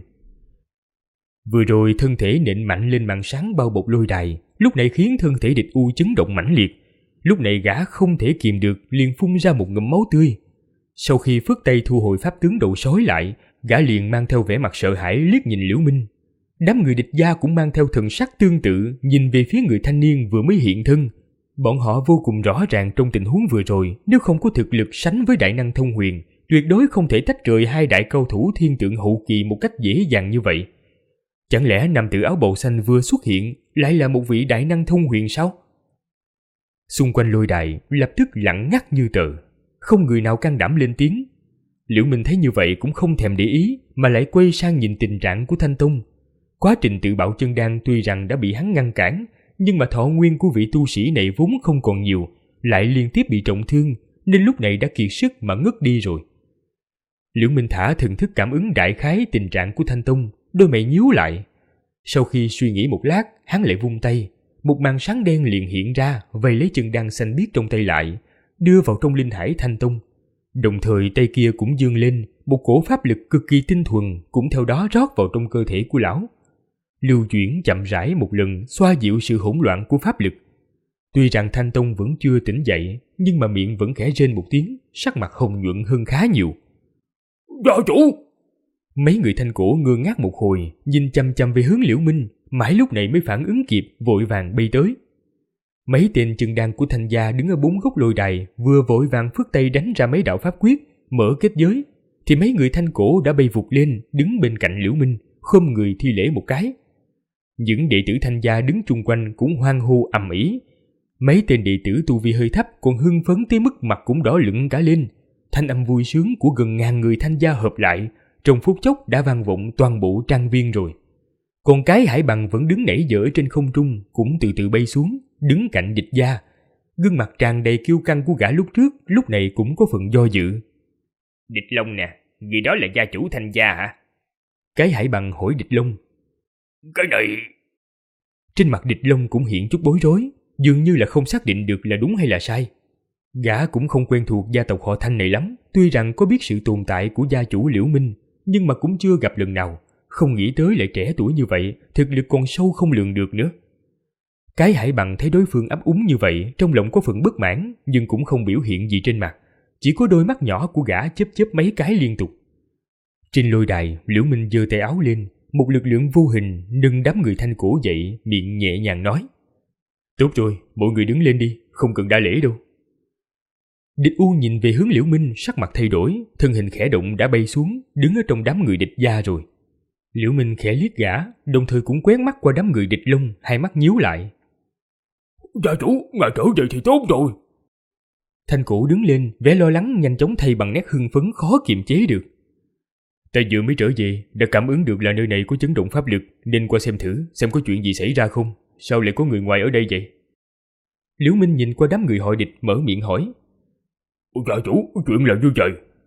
Vừa rồi thân thể nện mạnh lên màn sáng bao bọc lôi đài, lúc này khiến thân thể Địch U chấn động mãnh liệt. Lúc này gã không thể kìm được liền phun ra một ngụm máu tươi. Sau khi phất tay thu hồi pháp tướng đầu sói lại, gã liền mang theo vẻ mặt sợ hãi liếc nhìn Liễu Minh. Đám người Địch gia cũng mang theo thần sắc tương tự nhìn về phía người thanh niên vừa mới hiện thân. Bọn họ vô cùng rõ ràng trong tình huống vừa rồi, nếu không có thực lực sánh với đại năng thông huyền, tuyệt đối không thể tách rời hai đại cao thủ thiên tượng hậu kỳ một cách dễ dàng như vậy. Chẳng lẽ nam tử áo bào xanh vừa xuất hiện lại là một vị đại năng thông huyền sao? Xung quanh lôi đài lập tức lặng ngắt như tờ, không người nào can đảm lên tiếng. Liễu Minh thấy như vậy cũng không thèm để ý, mà lại quay sang nhìn tình trạng của Thanh Tông. Quá trình tự bạo chân đan tuy rằng đã bị hắn ngăn cản, nhưng mà thọ nguyên của vị tu sĩ này vốn không còn nhiều, lại liên tiếp bị trọng thương, nên lúc này đã kiệt sức mà ngất đi rồi. Liễu Minh thả thần thức cảm ứng đại khái tình trạng của Thanh Tông, đôi mày nhíu lại. Sau khi suy nghĩ một lát, hắn lại vung tay, một màn sáng đen liền hiện ra, vây lấy chân đan xanh biếc trong tay lại, đưa vào trong linh hải Thanh Tông. Đồng thời tay kia cũng dương lên, một cổ pháp lực cực kỳ tinh thuần cũng theo đó rót vào trong cơ thể của lão. Lưu chuyển chậm rãi một lần, xoa dịu sự hỗn loạn của pháp lực. Tuy rằng Thanh Tông vẫn chưa tỉnh dậy, nhưng mà miệng vẫn khẽ rên một tiếng, sắc mặt hồng nhuận hơn khá nhiều. Gia chủ! Mấy người Thanh Cổ ngơ ngác một hồi, nhìn chăm chăm về hướng Liễu Minh, mãi lúc này mới phản ứng kịp, vội vàng bay tới. Mấy tên chân đan của Thanh gia đứng ở bốn góc lôi đài, vừa vội vàng phất tay đánh ra mấy đạo pháp quyết, mở kết giới, thì mấy người Thanh Cổ đã bay vụt lên, đứng bên cạnh Liễu Minh, khom người thi lễ một cái. Những đệ tử Thanh gia đứng chung quanh cũng hoan hô ầm ĩ. Mấy tên đệ tử tu vi hơi thấp còn hưng phấn tới mức mặt cũng đỏ lửng cả lên. Thanh âm vui sướng của gần ngàn người Thanh gia hợp lại, trong phút chốc đã vang vọng toàn bộ trang viên rồi. Còn cái Hải Bằng vẫn đứng nãy giờ trên không trung cũng từ từ bay xuống, đứng cạnh Địch gia. Gương mặt tràn đầy kiêu căng của gã lúc trước, lúc này cũng có phần do dự. Địch Long nè, người đó là gia chủ Thanh gia hả? Cái Hải Bằng hỏi Địch Long. Cái này... Trên mặt Địch Long cũng hiện chút bối rối, dường như là không xác định được là đúng hay là sai. Gã cũng không quen thuộc gia tộc họ Thanh này lắm, tuy rằng có biết sự tồn tại của gia chủ Liễu Minh, nhưng mà cũng chưa gặp lần nào, không nghĩ tới lại trẻ tuổi như vậy, thực lực còn sâu không lường được nữa. Cái Hải Bằng thấy đối phương ấp úng như vậy, trong lòng có phần bất mãn, nhưng cũng không biểu hiện gì trên mặt, chỉ có đôi mắt nhỏ của gã chớp chớp mấy cái liên tục. Trên lôi đài, Liễu Minh giơ tay áo lên, một lực lượng vô hình nâng đám người Thanh Cổ dậy, miệng nhẹ nhàng nói: Tốt rồi, mọi người đứng lên đi, không cần đa lễ đâu. Địch U nhìn về hướng Liễu Minh, sắc mặt thay đổi, thân hình khẽ động đã bay xuống, đứng ở trong đám người Địch gia rồi. Liễu Minh khẽ liếc gã, đồng thời cũng quét mắt qua đám người Địch Long, hai mắt nhíu lại. Gia chủ, ngài trở về thì tốt rồi. Thanh Cổ đứng lên, vẻ lo lắng nhanh chóng thay bằng nét hưng phấn khó kiềm chế được. Ta vừa mới trở về, đã cảm ứng được là nơi này có chấn động pháp lực, nên qua xem thử, xem có chuyện gì xảy ra không. Sao lại có người ngoài ở đây vậy? Liễu Minh nhìn qua đám người họ Địch, mở miệng hỏi. Gia chủ, chuyện là như vậy.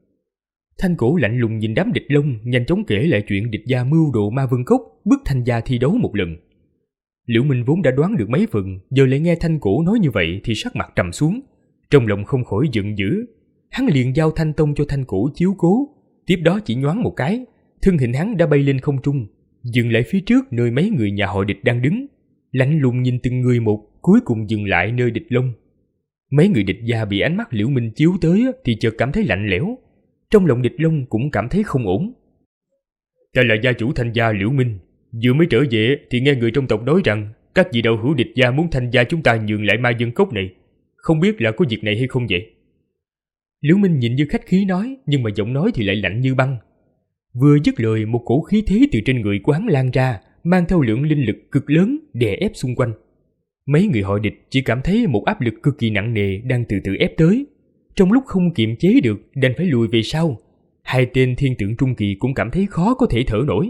Thanh Cổ lạnh lùng nhìn đám Địch Long, nhanh chóng kể lại chuyện Địch gia mưu đồ Ma Vân Cốc, bức Thanh gia thi đấu một lần. Liễu Minh vốn đã đoán được mấy phần, giờ lại nghe Thanh Cổ nói như vậy thì sắc mặt trầm xuống, trong lòng không khỏi giận dữ. Hắn liền giao Thanh Tông cho Thanh Cổ chiếu cố, tiếp đó chỉ nhoáng một cái, thân hình hắn đã bay lên không trung, dừng lại phía trước nơi mấy người nhà họ Địch đang đứng, lạnh lùng nhìn từng người một, cuối cùng dừng lại nơi Địch Long. Mấy người Địch gia bị ánh mắt Liễu Minh chiếu tới thì chợt cảm thấy lạnh lẽo, trong lòng Địch Long cũng cảm thấy không ổn. Ta là gia chủ Thanh gia Liễu Minh, vừa mới trở về thì nghe người trong tộc nói rằng các vị đạo hữu Địch gia muốn Thanh gia chúng ta nhường lại Ma Vân Cốc này, không biết là có việc này hay không vậy? Liễu Minh nhìn như khách khí nói, nhưng mà giọng nói thì lại lạnh như băng. Vừa dứt lời, một cổ khí thế từ trên người của hắn lan ra, mang theo lượng linh lực cực lớn đè ép xung quanh. Mấy người họ Địch chỉ cảm thấy một áp lực cực kỳ nặng nề đang từ từ ép tới. Trong lúc không kiềm chế được, đành phải lùi về sau. Hai tên thiên tượng trung kỳ cũng cảm thấy khó có thể thở nổi.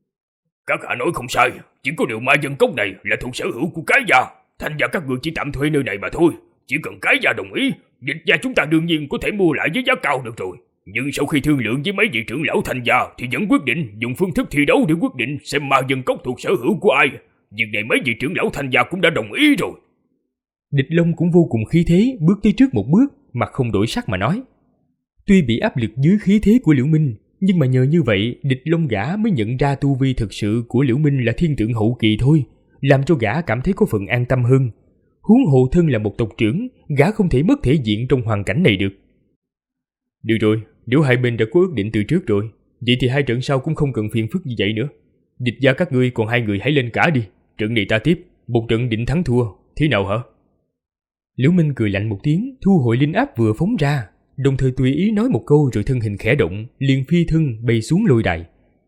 Các hạ nói không sai, chỉ có điều Ma Vân Cốc này là thuộc sở hữu của cái gia. Thanh gia các ngươi chỉ tạm thuê nơi này mà thôi. Chỉ cần cái gia đồng ý, Địch gia chúng ta đương nhiên có thể mua lại với giá cao được rồi. Nhưng sau khi thương lượng với mấy vị trưởng lão Thanh gia thì vẫn quyết định dùng phương thức thi đấu để quyết định xem Ma Vân Cốc thuộc sở hữu của ai. Việc này mấy vị trưởng lão Thanh gia cũng đã đồng ý rồi. Địch Long cũng vô cùng khí thế, bước tới trước một bước, mặt không đổi sắc mà nói. Tuy bị áp lực dưới khí thế của Liễu Minh, nhưng mà nhờ như vậy, Địch Long gã mới nhận ra tu vi thực sự của Liễu Minh là thiên tượng hậu kỳ thôi, làm cho gã cảm thấy có phần an tâm hơn. Huống hồ thân là một tộc trưởng, gã không thể mất thể diện trong hoàn cảnh này được. Được rồi, nếu hai bên đã có ước định từ trước rồi, vậy thì hai trận sau cũng không cần phiền phức như vậy nữa. Địch gia các ngươi còn hai người hãy lên cả đi, trận này ta tiếp, một trận định thắng thua, thế nào hả? Liễu Minh cười lạnh một tiếng, thu hồi linh áp vừa phóng ra, đồng thời tùy ý nói một câu rồi thân hình khẽ động, liền phi thân bay xuống lôi đài.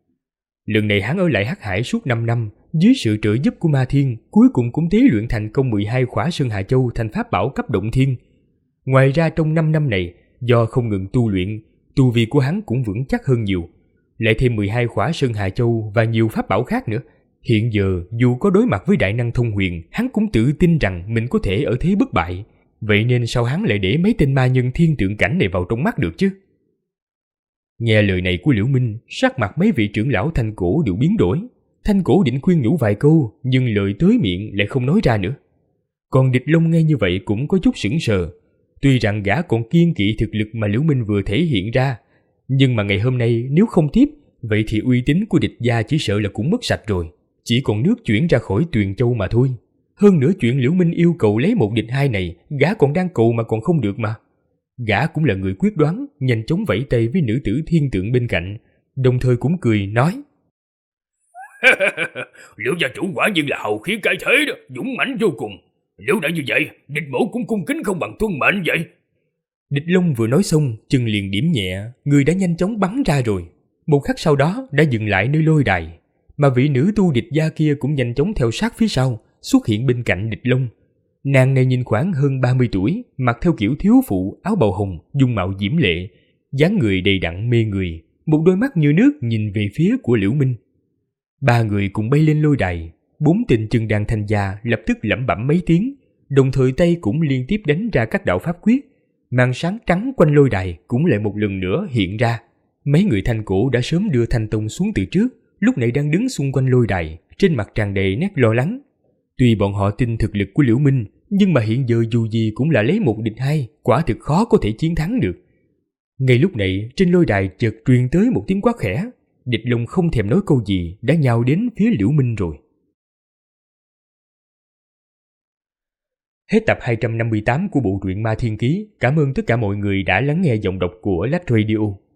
Lần này hắn ở lại Hắc Hải suốt 5 năm, dưới sự trợ giúp của Ma Thiên, cuối cùng cũng tế luyện thành công 12 khỏa Sơn Hà Châu thành pháp bảo cấp động thiên. Ngoài ra trong 5 năm này, do không ngừng tu luyện, tu vi của hắn cũng vững chắc hơn nhiều, lại thêm 12 khỏa Sơn Hà Châu và nhiều pháp bảo khác nữa. Hiện giờ dù có đối mặt với đại năng thông huyền, hắn cũng tự tin rằng mình có thể ở thế bất bại. Vậy nên sao hắn lại để mấy tên ma nhân thiên tượng cảnh này vào trong mắt được chứ? Nghe lời này của Liễu Minh, sắc mặt mấy vị trưởng lão Thanh Cổ đều biến đổi. Thanh Cổ định khuyên nhủ vài câu, nhưng lời tới miệng lại không nói ra nữa. Còn Địch Long nghe như vậy cũng có chút sững sờ. Tuy rằng gã còn kiêng kỵ thực lực mà Liễu Minh vừa thể hiện ra, nhưng mà ngày hôm nay nếu không tiếp, vậy thì uy tín của Địch gia chỉ sợ là cũng mất sạch rồi. Chỉ còn nước chuyển ra khỏi Tuyền Châu mà thôi. Hơn nữa chuyện Liễu Minh yêu cầu lấy một địch hai này, gã còn đang cầu mà còn không được mà. Gã cũng là người quyết đoán, nhanh chóng vẫy tay với nữ tử thiên tượng bên cạnh, đồng thời cũng cười nói. Liễu gia chủ quả nhiên là hào khí cái thế đó, dũng mãnh vô cùng. Nếu đã như vậy, địch mẫu cũng cung kính không bằng tuân mệnh vậy. Địch Long vừa nói xong, chân liền điểm nhẹ, người đã nhanh chóng bắn ra rồi. Một khắc sau đó đã dừng lại nơi lôi đài, mà vị nữ tu Địch gia kia cũng nhanh chóng theo sát phía sau, xuất hiện bên cạnh Địch Long. Nàng này nhìn khoảng hơn 30 tuổi, mặc theo kiểu thiếu phụ, áo bào hồng, dung mạo diễm lệ, dáng người đầy đặn mê người, một đôi mắt như nước nhìn về phía của Liễu Minh. Ba người cùng bay lên lôi đài, bốn tên chân đan Thanh gia lập tức lẩm bẩm mấy tiếng, đồng thời tay cũng liên tiếp đánh ra các đạo pháp quyết. Màn sáng trắng quanh lôi đài cũng lại một lần nữa hiện ra. Mấy người Thanh Cổ đã sớm đưa Thanh Tông xuống từ trước, lúc này đang đứng xung quanh lôi đài, trên mặt tràn đầy nét lo lắng. Tuy bọn họ tin thực lực của Liễu Minh, nhưng mà hiện giờ dù gì cũng là lấy một địch hai, quả thực khó có thể chiến thắng được. Ngay lúc này, trên lôi đài chợt truyền tới một tiếng quát khẽ. Địch Long không thèm nói câu gì, đã nhào đến phía Liễu Minh rồi. Hết tập 258 của bộ truyện Ma Thiên Ký. Cảm ơn tất cả mọi người đã lắng nghe giọng đọc của Lách Radio.